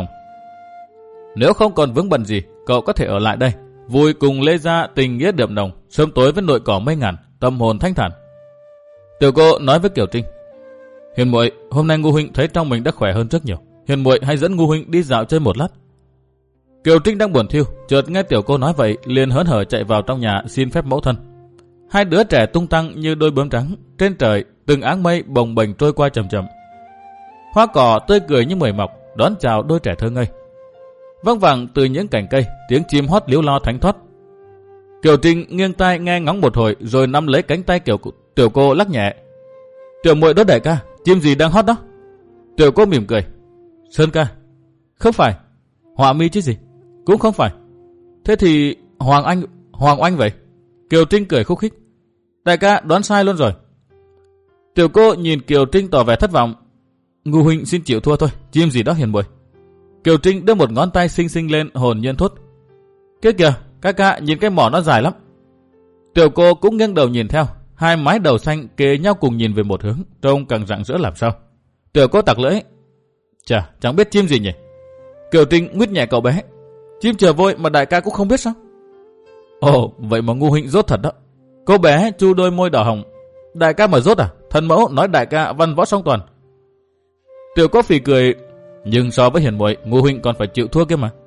Nếu không còn vướng bận gì, cậu có thể ở lại đây, vui cùng Lê Gia tình nghĩa đượm nồng, sớm tối với nội cỏ mây ngàn, tâm hồn thanh thản. Tiểu cô nói với Kiều Trinh: Hiền muội, hôm nay Ngô huynh thấy trong mình đã khỏe hơn rất nhiều. Hiền muội hãy dẫn Ngô huynh đi dạo chơi một lát. Kiều Trinh đang buồn thiu, chợt nghe tiểu cô nói vậy, liền hớn hở chạy vào trong nhà xin phép mẫu thân. Hai đứa trẻ tung tăng như đôi bướm trắng trên trời, từng áng mây bồng bềnh trôi qua chậm chậm. Hoa cỏ tươi cười như mời mọc đón chào đôi trẻ thơ ngây. Văng vẳng từ những cành cây, tiếng chim hót líu lo thánh thoát. Kiều Trinh nghiêng tai nghe ngóng một hồi, rồi nắm lấy cánh tay kiểu tiểu cô lắc nhẹ. Tiểu muội đó đại ca, chim gì đang hót đó? Tiểu cô mỉm cười. Sơn ca. Không phải. Họa mi chứ gì? Cũng không phải. Thế thì Hoàng Anh, Hoàng Oanh vậy? Kiều Trinh cười khúc khích. Đại ca đoán sai luôn rồi. Tiểu cô nhìn Kiều Trinh tỏ vẻ thất vọng. Ngô huynh xin chịu thua thôi, chim gì đó hiền muội. Kiều Trinh đưa một ngón tay xinh xinh lên, hồn nhiên thốt. Kia kìa, ca ca nhìn cái mỏ nó dài lắm. Tiểu cô cũng nghiêng đầu nhìn theo, hai mái đầu xanh kề nhau cùng nhìn về một hướng, trông càng rạng rỡ làm sao. Tiểu cô tặc lưỡi. Chà, chẳng biết chim gì nhỉ? Kiều Trinh nguyết nhẹ cậu bé. Chim chờ vôi mà đại ca cũng không biết sao? Ồ, vậy mà Ngô huynh dốt thật đó. Cô bé chu đôi môi đỏ hồng. Đại ca mà dốt à? Thần mẫu nói đại ca văn võ song toàn. Tiểu cô phì cười. Nhưng so với hiền muội, Ngô huynh còn phải chịu thua kia mà.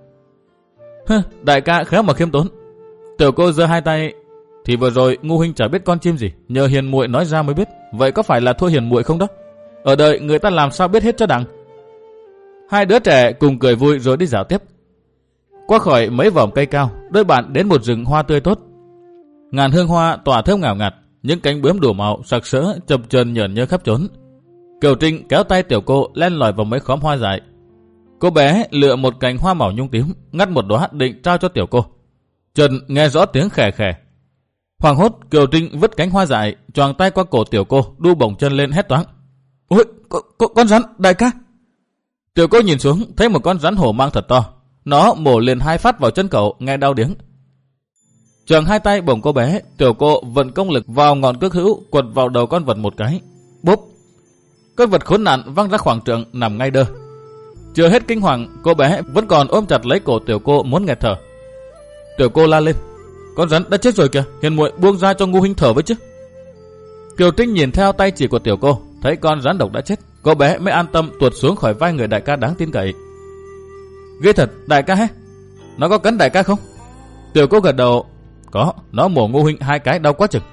Hừ, đại ca khéo mà khiêm tốn. Tiểu cô giơ hai tay. Thì vừa rồi Ngô huynh chả biết con chim gì, nhờ hiền muội nói ra mới biết. Vậy có phải là thua hiền muội không đó? Ở đời người ta làm sao biết hết cho đặng. Hai đứa trẻ cùng cười vui rồi đi dạo tiếp. Qua khỏi mấy vòm cây cao, đôi bạn đến một rừng hoa tươi tốt. Ngàn hương hoa tỏa thơm ngào ngạt, những cánh bướm đủ màu sặc sỡ chập chờn nhởn nhơ khắp chốn. Kiều Trinh kéo tay tiểu cô len lỏi vào mấy khóm hoa dại. Cô bé lựa một cành hoa màu nhung tím, ngắt một đóa định trao cho tiểu cô. Trần nghe rõ tiếng khè khè. Hoàng hốt, Kiều Trinh vứt cánh hoa dại, choàng tay qua cổ tiểu cô, đu bổng chân lên hét toáng. Ôi, con, con, con rắn, đại ca! Tiểu cô nhìn xuống, thấy một con rắn hổ mang thật to. Nó mổ liền hai phát vào chân cậu, nghe đau điếng. Choàng hai tay bổng cô bé, tiểu cô vận công lực vào ngọn cước hữu, quật vào đầu con vật một cái. Bốp! Con vật khốn nạn văng ra khoảng trượng, nằm ngay đơ. Chưa hết kinh hoàng, cô bé vẫn còn ôm chặt lấy cổ tiểu cô muốn nghẹt thở. Tiểu cô la lên. Con rắn đã chết rồi kìa, hiền muội buông ra cho Ngô huynh thở với chứ. Kiều Trinh nhìn theo tay chỉ của tiểu cô, thấy con rắn độc đã chết, cô bé mới an tâm tuột xuống khỏi vai người đại ca đáng tin cậy. Ghê thật, đại ca hé? Nó có cắn đại ca không? Tiểu cô gật đầu. Có, nó mổ Ngô huynh hai cái đau quá chừng.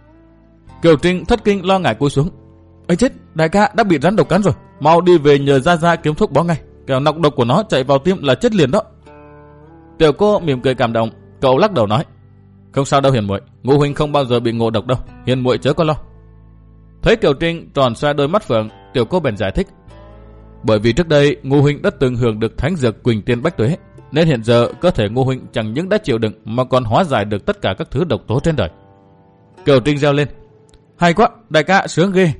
Kiều Trinh thất kinh lo ngại cúi xuống. Ây chết, đại ca đã bị rắn độc cắn rồi, mau đi về nhờ Gia Gia kiếm thuốc bó ngay, kẻo nọc độc của nó chạy vào tim là chết liền đó. Tiểu cô mỉm cười cảm động, cậu lắc đầu nói. Không sao đâu hiền muội, Ngô huynh không bao giờ bị ngộ độc đâu, hiền muội chớ có lo. Thấy Kiều Trinh tròn xoe đôi mắt phượng, tiểu cô bèn giải thích. Bởi vì trước đây Ngô huynh đã từng hưởng được thánh dược Quỳnh Tiên Bách Tuế, nên hiện giờ cơ thể Ngô huynh chẳng những đã chịu đựng mà còn hóa giải được tất cả các thứ độc tố trên đời. Kiều Trinh reo lên. Hay quá, đại ca sướng ghê.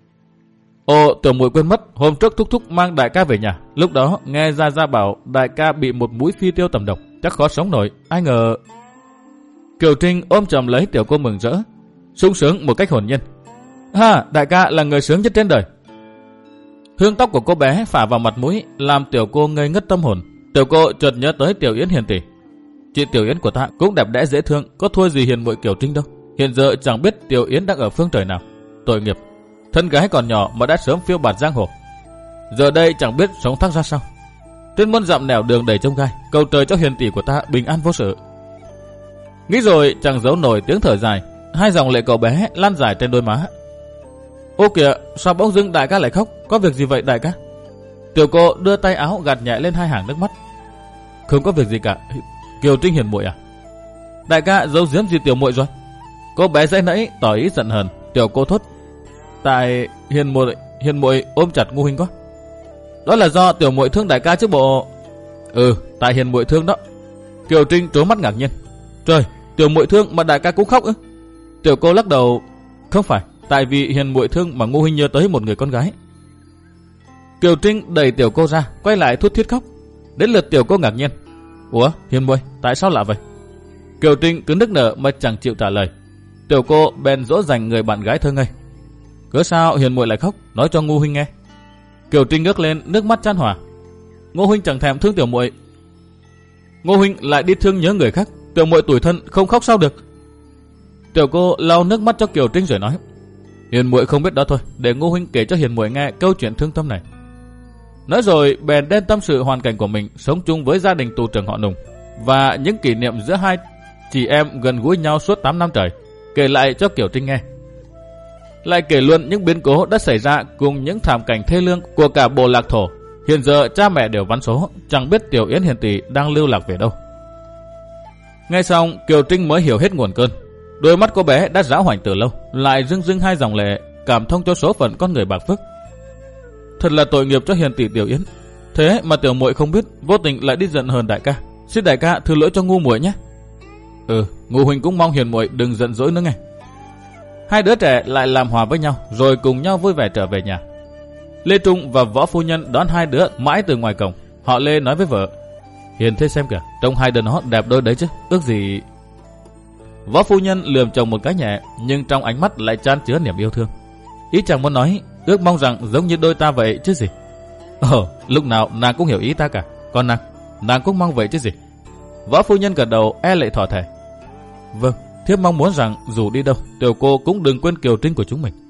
Ồ, tiểu muội quên mất, hôm trước thúc thúc mang đại ca về nhà, lúc đó nghe Gia Gia bảo đại ca bị một mũi phi tiêu tầm độc, chắc khó sống nổi, ai ngờ. Kiều Trinh ôm chầm lấy tiểu cô mừng rỡ, sung sướng một cách hồn nhiên. Ha, đại ca là người sướng nhất trên đời. Hương tóc của cô bé phả vào mặt mũi, làm tiểu cô ngây ngất tâm hồn. Tiểu cô chợt nhớ tới Tiểu Yến hiền tỷ. Chị Tiểu Yến của ta cũng đẹp đẽ dễ thương, có thua gì hiền muội Kiều Trinh đâu. Hiện giờ chẳng biết Tiểu Yến đang ở phương trời nào. Tội nghiệp, thân gái còn nhỏ mà đã sớm phiêu bạt giang hồ. Giờ đây chẳng biết sống thắc ra sao. Trên muôn dặm nẻo đường đầy chông gai, cầu trời cho hiền tỷ của ta bình an vô sự. Nghĩ rồi chẳng giấu nổi tiếng thở dài, hai dòng lệ cậu bé lan dài trên đôi má. Ô kìa, sao bỗng dưng đại ca lại khóc? Có việc gì vậy đại ca? Tiểu cô đưa tay áo gạt nhẹ lên hai hàng nước mắt. Không có việc gì cả, Kiều Trinh hiền muội à? Đại ca giấu giếm gì tiểu muội rồi? Cô bé dãy nãy tỏ ý giận hờn. Tiểu cô thốt. Tại hiền muội hiền muội ôm chặt Ngô huynh quá. Đó là do tiểu muội thương đại ca chứ bộ. Ừ, tại hiền muội thương đó. Kiều Trinh trố mắt ngạc nhiên. Trời, tiểu muội thương mà đại ca cũng khóc ư? Tiểu cô lắc đầu. Không phải, tại vì hiền muội thương mà Ngô huynh nhớ tới một người con gái. Kiều Trinh đẩy tiểu cô ra, quay lại thút thít khóc. Đến lượt tiểu cô ngạc nhiên. Ủa, hiền muội, tại sao lạ vậy? Kiều Trinh cứ nức nở mà chẳng chịu trả lời. Tiểu cô bèn dỗ dành người bạn gái thơ ngây. Cớ sao hiền muội lại khóc, nói cho Ngô huynh nghe. Kiều Trinh ngước lên, nước mắt chan hòa. Ngô huynh chẳng thèm thương tiểu muội. Ngô huynh lại đi thương nhớ người khác, tiểu muội tủi thân không khóc sao được. Tiểu cô lau nước mắt cho Kiều Trinh rồi nói: Hiền muội không biết đó thôi, để Ngô huynh kể cho hiền muội nghe câu chuyện thương tâm này. Nói rồi bèn đem tâm sự hoàn cảnh của mình sống chung với gia đình tù trưởng họ Nùng và những kỷ niệm giữa hai chị em gần gũi nhau suốt tám năm trời, kể lại cho Kiều Trinh nghe. Lại kể luôn những biến cố đã xảy ra cùng những thảm cảnh thê lương của cả bộ lạc thổ. Hiện giờ cha mẹ đều vắn số, chẳng biết Tiểu Yến hiền tỷ đang lưu lạc về đâu. Nghe xong, Kiều Trinh mới hiểu hết nguồn cơn. Đôi mắt cô bé đã rã hoảnh từ lâu, lại rưng rưng hai dòng lệ, cảm thông cho số phận con người bạc phước. Thật là tội nghiệp cho hiền tỷ Tiểu Yến. Thế mà tiểu muội không biết, vô tình lại đi giận hờn đại ca. Xin đại ca thứ lỗi cho ngu muội nhé. Ừ, Ngô huynh cũng mong hiền muội đừng giận dỗi nữa nghe. Hai đứa trẻ lại làm hòa với nhau, rồi cùng nhau vui vẻ trở về nhà. Lê Trung và Võ phu nhân đón hai đứa mãi từ ngoài cổng. Họ Lê nói với vợ: Hiền thế xem kìa, trông hai đứa nó đẹp đôi đấy chứ, ước gì. Võ phu nhân lườm chồng một cái nhẹ, nhưng trong ánh mắt lại chan chứa niềm yêu thương. Ý chàng muốn nói, ước mong rằng giống như đôi ta vậy chứ gì. Ồ, lúc nào nàng cũng hiểu ý ta cả. Còn nàng, nàng cũng mong vậy chứ gì. Võ phu nhân gật đầu e lệ thỏ thẻ. Vâng, thiếp mong muốn rằng dù đi đâu, tiểu cô cũng đừng quên Kiều Trinh của chúng mình.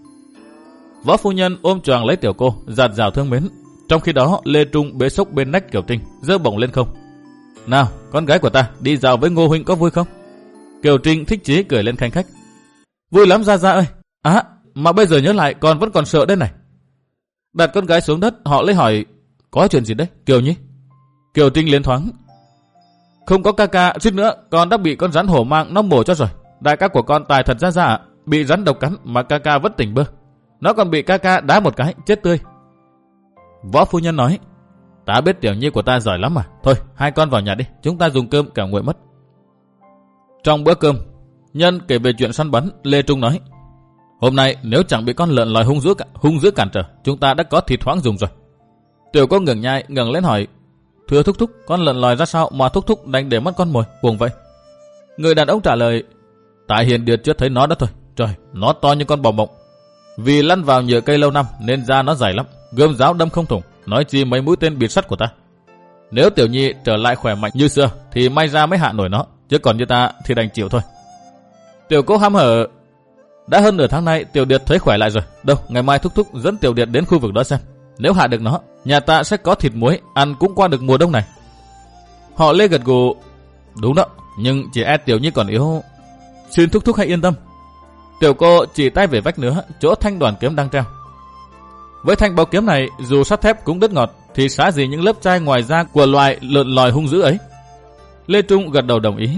Võ phu nhân ôm choàng lấy tiểu cô, dạt dào thương mến. Trong khi đó, Lê Trung bế xốc bên nách Kiều Trinh, giơ bổng lên không. Nào, con gái của ta, đi dạo với Ngô huynh có vui không? Kiều Trinh thích chí cười lên khanh khách. Vui lắm Gia Gia ơi. À, mà bây giờ nhớ lại con vẫn còn sợ đây này. Đặt con gái xuống đất, họ lấy hỏi: Có chuyện gì đấy, Kiều Nhi? Kiều Trinh liền thoáng: Không có ca ca, suýt nữa con đã bị con rắn hổ mang nó mổ cho rồi. Đại ca của con tài thật Gia Gia ạ, bị rắn độc cắn mà ca ca vẫn tỉnh bơ. Nó còn bị ca ca đá một cái, chết tươi. Võ phu nhân nói: Ta biết Tiểu Nhi của ta giỏi lắm mà. Thôi, hai con vào nhà đi, chúng ta dùng cơm cả nguội mất. Trong bữa cơm, nhân kể về chuyện săn bắn. Lê Trung nói: Hôm nay nếu chẳng bị con lợn lòi hung dữ hung dữ cản trở, chúng ta đã có thịt hoãng dùng rồi. Tiểu cô ngẩng nhai ngẩng lên hỏi: Thưa thúc thúc, con lợn lòi ra sao mà thúc thúc đánh để mất con mồi cuồng vậy? Người đàn ông trả lời: Tại hiền điệt chưa thấy nó đó thôi. Trời, nó to như con bò mộng. Vì lăn vào nhựa cây lâu năm nên da nó dày lắm, gươm giáo đâm không thủng, nói chi mấy mũi tên bịt sắt của ta. Nếu Tiểu Nhi trở lại khỏe mạnh như xưa thì may ra mới hạ nổi nó, chứ còn như ta thì đành chịu thôi. Tiểu cô hăm hở: Đã hơn nửa tháng nay Tiểu Điệt thấy khỏe lại rồi. Đâu, ngày mai thúc thúc dẫn Tiểu Điệt đến khu vực đó xem. Nếu hạ được nó, nhà ta sẽ có thịt muối ăn cũng qua được mùa đông này. Họ Lê gật gù: Đúng đó, nhưng chỉ e Tiểu Nhi còn yếu. Xin thúc thúc hãy yên tâm. Tiểu cô chỉ tay về vách nữa, chỗ thanh đoàn kiếm đang treo. Với thanh bảo kiếm này, dù sắt thép cũng đứt ngọt, thì xá gì những lớp chai ngoài da của loài lợn lòi hung dữ ấy. Lê Trung gật đầu đồng ý.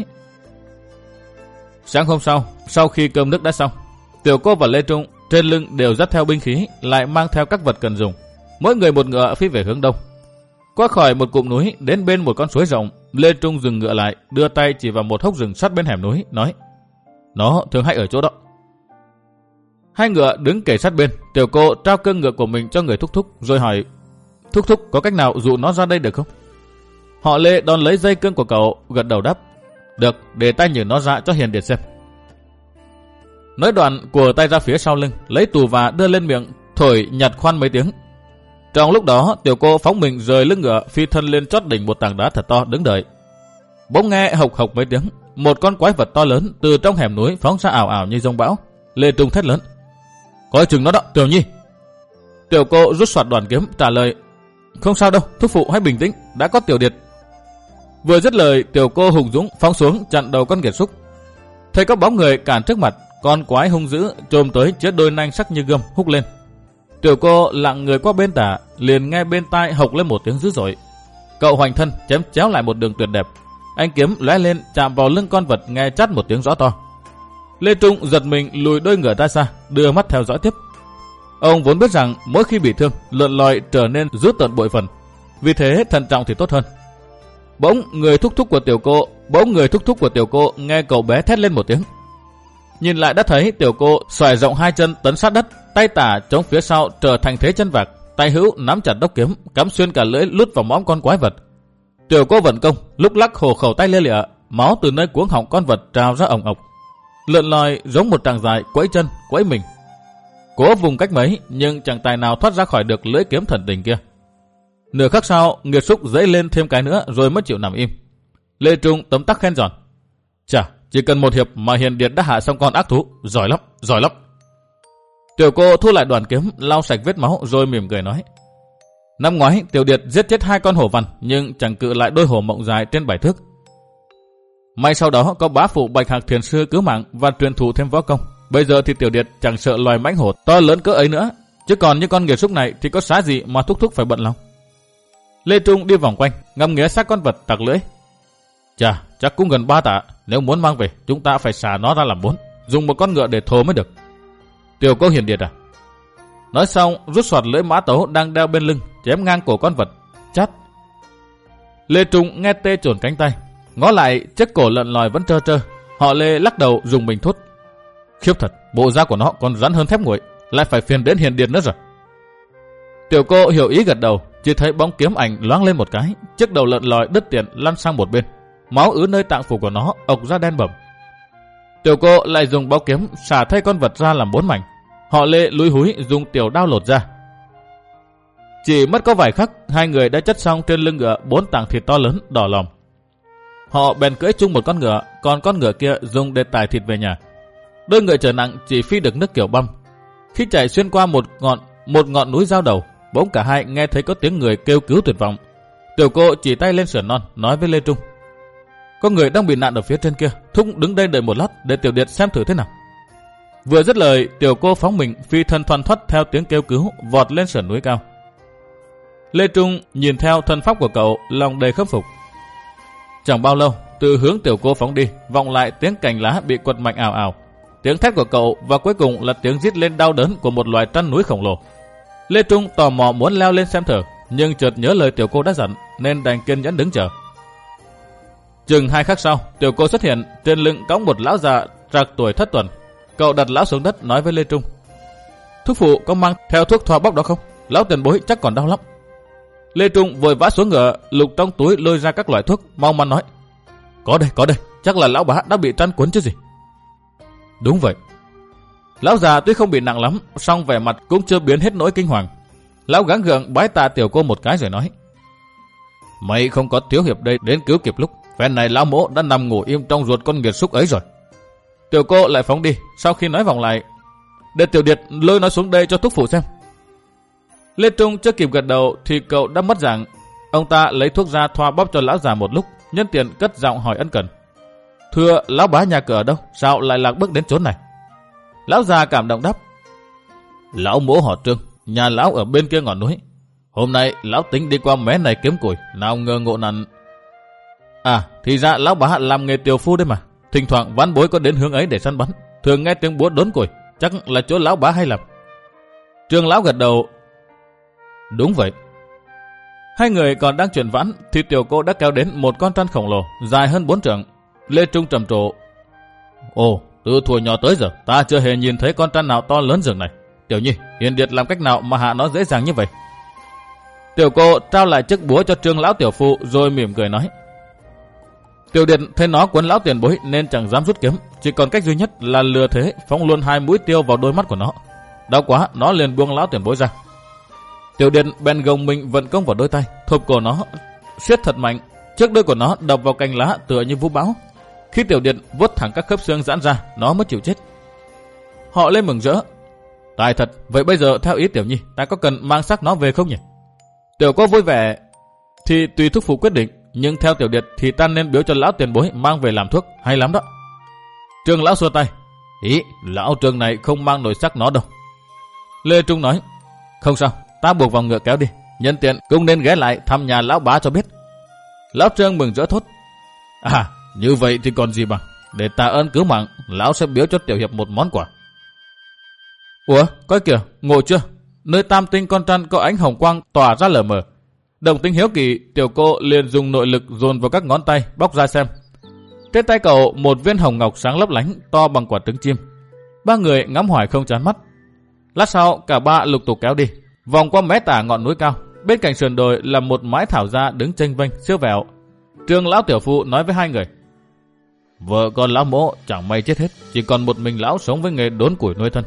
Sáng hôm sau, sau khi cơm nước đã xong, Tiểu cô và Lê Trung trên lưng đều dắt theo binh khí, lại mang theo các vật cần dùng. Mỗi người một ngựa phi về hướng đông. Qua khỏi một cụm núi đến bên một con suối rộng, Lê Trung dừng ngựa lại, đưa tay chỉ vào một hốc rừng sát bên hẻm núi, nói: Nó thường hay ở chỗ đó. Hai ngựa đứng kề sát bên. Tiểu cô trao cương ngựa của mình cho người thúc thúc, rồi hỏi: Thúc thúc có cách nào dụ nó ra đây được không? Họ Lê đón lấy dây cương của cậu, gật đầu đáp: Được, để tay nhử nó ra cho hiền điệt xem. Nói đoạn của tay ra phía sau lưng, lấy tù và đưa lên miệng, thổi nhặt khoan mấy tiếng. Trong lúc đó, tiểu cô phóng mình rời lưng ngựa, phi thân lên chót đỉnh một tảng đá thật to đứng đợi. Bỗng nghe hộc hộc mấy tiếng, một con quái vật to lớn từ trong hẻm núi phóng ra ảo ảo như giông bão. Lê Trung thét lớn: Coi chừng nó đó, Tiểu Nhi. Tiểu cô rút soạt đoàn kiếm trả lời: Không sao đâu, thúc phụ hãy bình tĩnh, đã có Tiểu Điệt. Vừa dứt lời, tiểu cô hùng dũng phóng xuống chặn đầu con kiệt súc. Thấy có bóng người cản trước mặt, con quái hung dữ chồm tới chĩa đôi nanh sắc như gươm húc lên. Tiểu cô lặng người qua bên tả, liền nghe bên tai hộc lên một tiếng dữ dội. Cậu hoành thân chém chéo lại một đường tuyệt đẹp, anh kiếm lóe lên chạm vào lưng con vật, nghe chát một tiếng rõ to. Lê Trung giật mình lùi đôi ngựa ra xa, đưa mắt theo dõi tiếp. Ông vốn biết rằng mỗi khi bị thương, lợn lòi trở nên dữ tợn bội phần, vì thế thận trọng thì tốt hơn. Bỗng người thúc thúc của tiểu cô, bỗng người thúc thúc của tiểu cô nghe cậu bé thét lên một tiếng. Nhìn lại đã thấy tiểu cô xoài rộng hai chân tấn sát đất, tay tả chống phía sau trở thành thế chân vạc, tay hữu nắm chặt đốc kiếm, cắm xuyên cả lưỡi lút vào mõm con quái vật. Tiểu cô vận công, lúc lắc hổ khẩu tay lia lịa, máu từ nơi cuống họng con vật trào ra ồng ộc. Lợn lòi giống một tràng dài quẫy chân, quẫy mình. cố vùng cách mấy nhưng chẳng tài nào thoát ra khỏi được lưỡi kiếm thần tình kia. Nửa khắc sau, nghiệt xúc dãy lên thêm cái nữa rồi mới chịu nằm im. Lê Trung tấm tắc khen giòn. Chà, chỉ cần một hiệp mà Hiền Điệt đã hạ xong con ác thú, giỏi lắm, giỏi lắm. Tiểu cô thu lại đoàn kiếm, lau sạch vết máu rồi mỉm cười nói. Năm ngoái Tiểu Điệt giết chết hai con hổ vằn nhưng chẳng cự lại đôi hổ mộng dài trên bảy thước. May sau đó có bá phụ Bạch Hạc Thiền Sư cứu mạng và truyền thụ thêm võ công. Bây giờ thì Tiểu Điệt chẳng sợ loài mãnh hổ to lớn cỡ ấy nữa, chứ còn như con nghiệt xúc này thì có xá gì mà thúc thúc phải bận lòng. Lê Trung đi vòng quanh, ngắm nghía xác con vật tặc lưỡi. Chà, chắc cũng gần ba tạ, nếu muốn mang về, chúng ta phải xả nó ra làm bốn, dùng một con ngựa để thồ mới được. Tiểu cô Hiền Điệt à? Nói xong, rút xoạt lưỡi mã tấu đang đeo bên lưng, chém ngang cổ con vật, chát. Lê Trung nghe tê chồn cánh tay, ngó lại chiếc cổ lợn lòi vẫn trơ trơ. Họ Lê lắc đầu dùng mình thốt. Khiếp thật, bộ da của nó còn rắn hơn thép nguội, lại phải phiền đến Hiền Điệt nữa rồi. Tiểu cô hiểu ý gật đầu, chỉ thấy bóng kiếm ảnh loáng lên một cái, chiếc đầu lợn lòi đứt tiền lăn sang một bên, máu ứ nơi tạng phủ của nó ộc ra đen bầm. Tiểu cô lại dùng bao kiếm xả thay con vật ra làm bốn mảnh. Họ Lê lúi húi dùng tiểu đao lột ra. Chỉ mất có vài khắc, hai người đã chất xong trên lưng ngựa bốn tảng thịt to lớn đỏ lòm. Họ bèn cưỡi chung một con ngựa, còn con ngựa kia dùng để tải thịt về nhà. Đôi ngựa trở nặng chỉ phi được nước kiểu băm. Khi chạy xuyên qua một ngọn một ngọn núi giao đầu, bỗng cả hai nghe thấy có tiếng người kêu cứu tuyệt vọng. Tiểu cô chỉ tay lên sườn non, nói với Lê Trung. Có người đang bị nạn ở phía trên kia, thúc đứng đây đợi một lát để Tiểu Điệt xem thử thế nào. Vừa dứt lời, tiểu cô phóng mình phi thân thoăn thoắt theo tiếng kêu cứu, vọt lên sườn núi cao. Lê Trung nhìn theo thân pháp của cậu, lòng đầy khâm phục. Chẳng bao lâu, từ hướng tiểu cô phóng đi, vọng lại tiếng cành lá bị quật mạnh ào ào, tiếng thét của cậu và cuối cùng là tiếng rít lên đau đớn của một loài trăn núi khổng lồ. Lê Trung tò mò muốn leo lên xem thử, nhưng chợt nhớ lời tiểu cô đã dặn nên đành kiên nhẫn đứng chờ. Chừng hai khắc sau, tiểu cô xuất hiện, trên lưng cõng một lão già trạc tuổi thất tuần. Cậu đặt lão xuống đất nói với Lê Trung. Thúc phụ có mang theo thuốc thoa bóc đó không? Lão tiền bối chắc còn đau lắm. Lê Trung vội vã xuống ngựa, lục trong túi lôi ra các loại thuốc, mau mắn nói. Có đây, có đây, chắc là lão bá đã bị trăn cuốn chứ gì. Đúng vậy. Lão già tuy không bị nặng lắm, song vẻ mặt cũng chưa biến hết nỗi kinh hoàng. Lão gắng gượng bái tạ tiểu cô một cái rồi nói. Mày không có thiếu hiệp đây đến cứu kịp lúc, phen này lão mỗ đã nằm ngủ im trong ruột con nghiệt xúc ấy rồi. Tiểu cô lại phóng đi, sau khi nói vòng lại. Để Tiểu Điệt lôi nó xuống đây cho thúc phụ xem. Lê Trung chưa kịp gật đầu thì cậu đã mất dạng. Ông ta lấy thuốc ra thoa bóp cho lão già một lúc, nhân tiện cất giọng hỏi ân cần. Thưa lão bá nhà cửa ở đâu, sao lại lạc bước đến chốn này? Lão già cảm động đáp. Lão mỗ họ Trương, nhà lão ở bên kia ngọn núi. Hôm nay lão tính đi qua mé này kiếm củi, nào ngờ ngộ nạn. À, thì ra lão bá làm nghề tiều phu đấy mà. Thỉnh thoảng ván bối có đến hướng ấy để săn bắn, thường nghe tiếng búa đốn củi, chắc là chỗ lão bá hay làm. Trương lão gật đầu. Đúng vậy. Hai người còn đang chuyện vãn thì tiểu cô đã kéo đến một con trăn khổng lồ dài hơn bốn trượng. Lê Trung trầm trồ. Ồ, từ thuở nhỏ tới giờ ta chưa hề nhìn thấy con trăn nào to lớn dường này. Tiểu Nhi, Hiền Điệt làm cách nào mà hạ nó dễ dàng như vậy? Tiểu cô trao lại chiếc búa cho Trương lão tiểu phu rồi mỉm cười nói. Tiểu Điệt thấy nó quấn lão tiền bối nên chẳng dám rút kiếm, chỉ còn cách duy nhất là lừa thế phóng luôn hai mũi tiêu vào đôi mắt của nó. Đau quá, nó liền buông lão tiền bối ra. Tiểu Điệt bèn gồng mình vận công vào đôi tay, thộp cổ nó siết thật mạnh, chiếc đuôi của nó đập vào cành lá tựa như vũ bão. Khi Tiểu Điệt vuốt thẳng các khớp xương giãn ra, nó mới chịu chết. Họ lên mừng rỡ. Tài thật, vậy bây giờ theo ý Tiểu Nhi, ta có cần mang xác nó về không nhỉ? Tiểu cô vui vẻ. Thì tùy thúc phụ quyết định, nhưng theo Tiểu Điệt thì ta nên biếu cho lão tiền bối mang về làm thuốc, hay lắm đó. Trương lão xua tay. Ý, lão Trương này không mang nổi xác nó đâu. Lê Trung nói. Không sao, ta buộc vào ngựa kéo đi, nhân tiện cũng nên ghé lại thăm nhà lão bá cho biết. Lão Trương mừng rỡ thốt. À, như vậy thì còn gì bằng, để tạ ơn cứu mạng, lão sẽ biếu cho tiểu hiệp một món quà. Ủa, coi kìa, ngộ chưa? Nơi tam tinh con trăn có ánh hồng quang tỏa ra lờ mờ. Đồng tính hiếu kỳ, tiểu cô liền dùng nội lực dồn vào các ngón tay bóc ra xem. Trên tay cậu một viên hồng ngọc sáng lấp lánh to bằng quả trứng chim. Ba người ngắm hoài không chán mắt. Lát sau cả ba lục tục kéo đi, vòng qua mé tả ngọn núi cao. Bên cạnh sườn đồi là một mái thảo gia đứng chênh vênh siêu vẹo. Trương lão tiểu phu nói với hai người. Vợ con lão mỗ chẳng may chết hết, chỉ còn một mình lão sống với nghề đốn củi nuôi thân.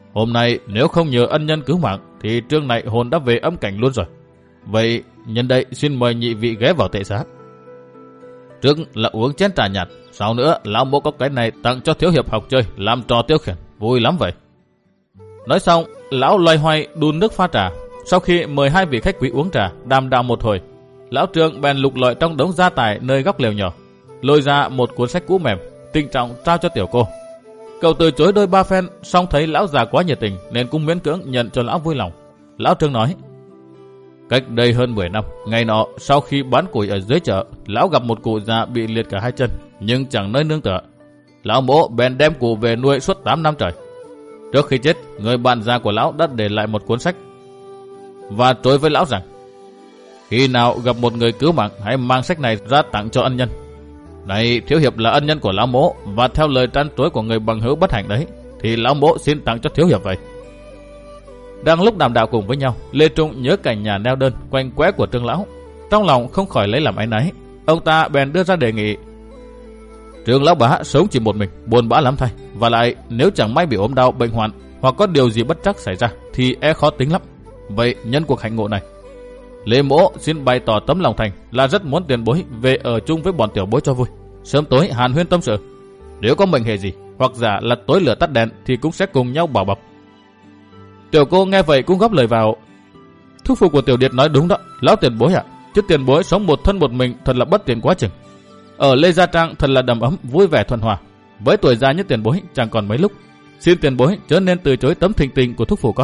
Hôm nay nếu không nhờ ân nhân cứu mạng thì trương này hồn đã về âm cảnh luôn rồi. Vậy nhân đây xin mời nhị vị ghé vào tệ xá. Trước là uống chén trà nhạt, sau nữa lão mỗ có cái này tặng cho thiếu hiệp học chơi, làm trò tiêu khiển, vui lắm vậy. Nói xong, lão loay hoay đun nước pha trà. Sau khi mời hai vị khách quý uống trà, đàm đạo một hồi, lão Trương bèn lục lọi trong đống gia tài nơi góc lều nhỏ, lôi ra một cuốn sách cũ mềm, trịnh trọng trao cho tiểu cô. Cậu từ chối đôi ba phen, song thấy lão già quá nhiệt tình nên cũng miễn cưỡng nhận cho lão vui lòng. Lão Trương nói: cách đây hơn mười năm, ngày nọ sau khi bán củi ở dưới chợ, lão gặp một cụ già bị liệt cả hai chân, nhưng chẳng nơi nương tựa. Lão mỗ bèn đem cụ về nuôi suốt tám năm trời. Trước khi chết, người bạn già của lão đã để lại một cuốn sách và trối với lão rằng khi nào gặp một người cứu mạng hãy mang sách này ra tặng cho ân nhân. Này, thiếu hiệp là ân nhân của lão mỗ, và theo lời trăn trối của người bằng hữu bất hạnh đấy, thì lão mỗ xin tặng cho thiếu hiệp vậy. Đang lúc đàm đạo cùng với nhau, Lê Trung nhớ cảnh nhà neo đơn quanh quẽ của Trương lão, trong lòng không khỏi lấy làm áy náy. Ông ta bèn đưa ra đề nghị: Trương lão bá sống chỉ một mình, buồn bã lắm thay, và lại nếu chẳng may bị ốm đau bệnh hoạn hoặc có điều gì bất trắc xảy ra thì e khó tính lắm. Vậy nhân cuộc hạnh ngộ này, Lê mỗ xin bày tỏ tấm lòng thành là rất muốn tiền bối về ở chung với bọn tiểu bối cho vui, sớm tối hàn huyên tâm sự. Nếu có mệnh hệ gì hoặc giả là tối lửa tắt đèn thì cũng sẽ cùng nhau bảo bọc. Tiểu cô nghe vậy cũng góp lời vào: Thúc phụ của tiểu điệt nói đúng đó, lão tiền bối ạ. Chứ tiền bối sống một thân một mình thật là bất tiện quá chừng. Ở Lê Gia Trang thật là đầm ấm, vui vẻ thuận hòa. Với tuổi già như tiền bối chẳng còn mấy lúc, xin tiền bối chớ nên từ chối tấm thình tình của thúc phụ con.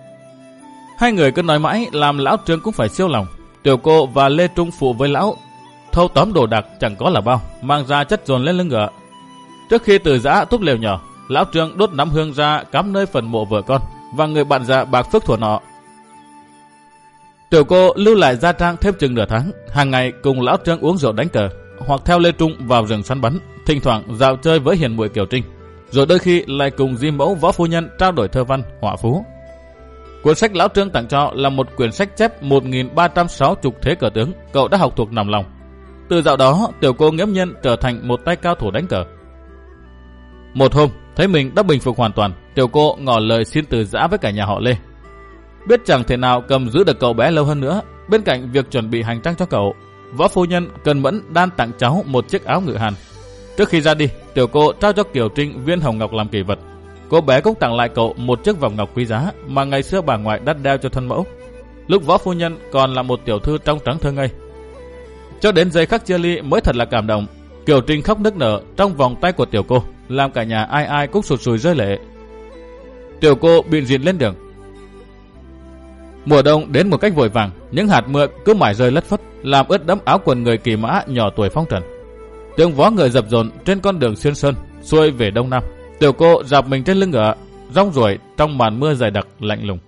Hai người cứ nói mãi làm lão Trương cũng phải siêu lòng. Tiểu cô và Lê Trung phụ với lão thâu tóm đồ đạc chẳng có là bao, mang ra chất dồn lên lưng ngựa. Trước khi từ giã túp lều nhỏ, lão Trương đốt nắm hương ra cắm nơi phần mộ vợ con và người bạn già bạc phước thuở nọ. Tiểu cô lưu lại Gia Trang thêm chừng nửa tháng, hàng ngày cùng lão Trương uống rượu đánh cờ, hoặc theo Lê Trung vào rừng săn bắn, thỉnh thoảng dạo chơi với hiền muội Kiều Trinh, rồi đôi khi lại cùng di mẫu Võ phu nhân trao đổi thơ văn, họa phú. Cuốn sách lão Trương tặng cho là một quyển sách chép một nghìn ba trăm sáu mươi thế cờ tướng, cậu đã học thuộc nằm lòng. Từ dạo đó, tiểu cô nghiễm nhiên trở thành một tay cao thủ đánh cờ. Một hôm, thấy mình đã bình phục hoàn toàn, tiểu cô ngỏ lời xin từ giã với cả nhà họ Lê. Biết chẳng thể nào cầm giữ được cậu bé lâu hơn nữa, bên cạnh việc chuẩn bị hành trang cho cậu, Võ phu nhân cần mẫn đan tặng cháu một chiếc áo ngự hàn. Trước khi ra đi, tiểu cô trao cho Kiều Trinh viên hồng ngọc làm kỷ vật. Cô bé cũng tặng lại cậu một chiếc vòng ngọc quý giá mà ngày xưa bà ngoại đắt đeo cho thân mẫu, lúc Võ phu nhân còn là một tiểu thư trong trắng thơ ngây. Cho đến giây khắc chia ly mới thật là cảm động. Kiều Trinh khóc nức nở trong vòng tay của tiểu cô, làm cả nhà ai ai cũng sụt sùi rơi lệ. Tiểu cô bịn rịn lên đường. Mùa đông đến một cách vội vàng, những hạt mưa cứ mải rơi lất phất, làm ướt đẫm áo quần người kỳ mã nhỏ tuổi phong trần. Tiếng vó người dập dồn trên con đường xuyên sơn xuôi về đông nam. Tiểu cô dạp mình trên lưng ngựa, rong ruổi trong màn mưa dày đặc lạnh lùng.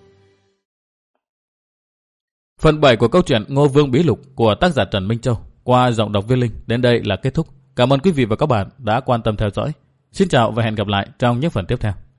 Phần bảy của câu chuyện Ngô Vương Bí Lục của tác giả Trần Minh Châu qua giọng đọc Viết Linh đến đây là kết thúc. Cảm ơn quý vị và các bạn đã quan tâm theo dõi. Xin chào và hẹn gặp lại trong những phần tiếp theo.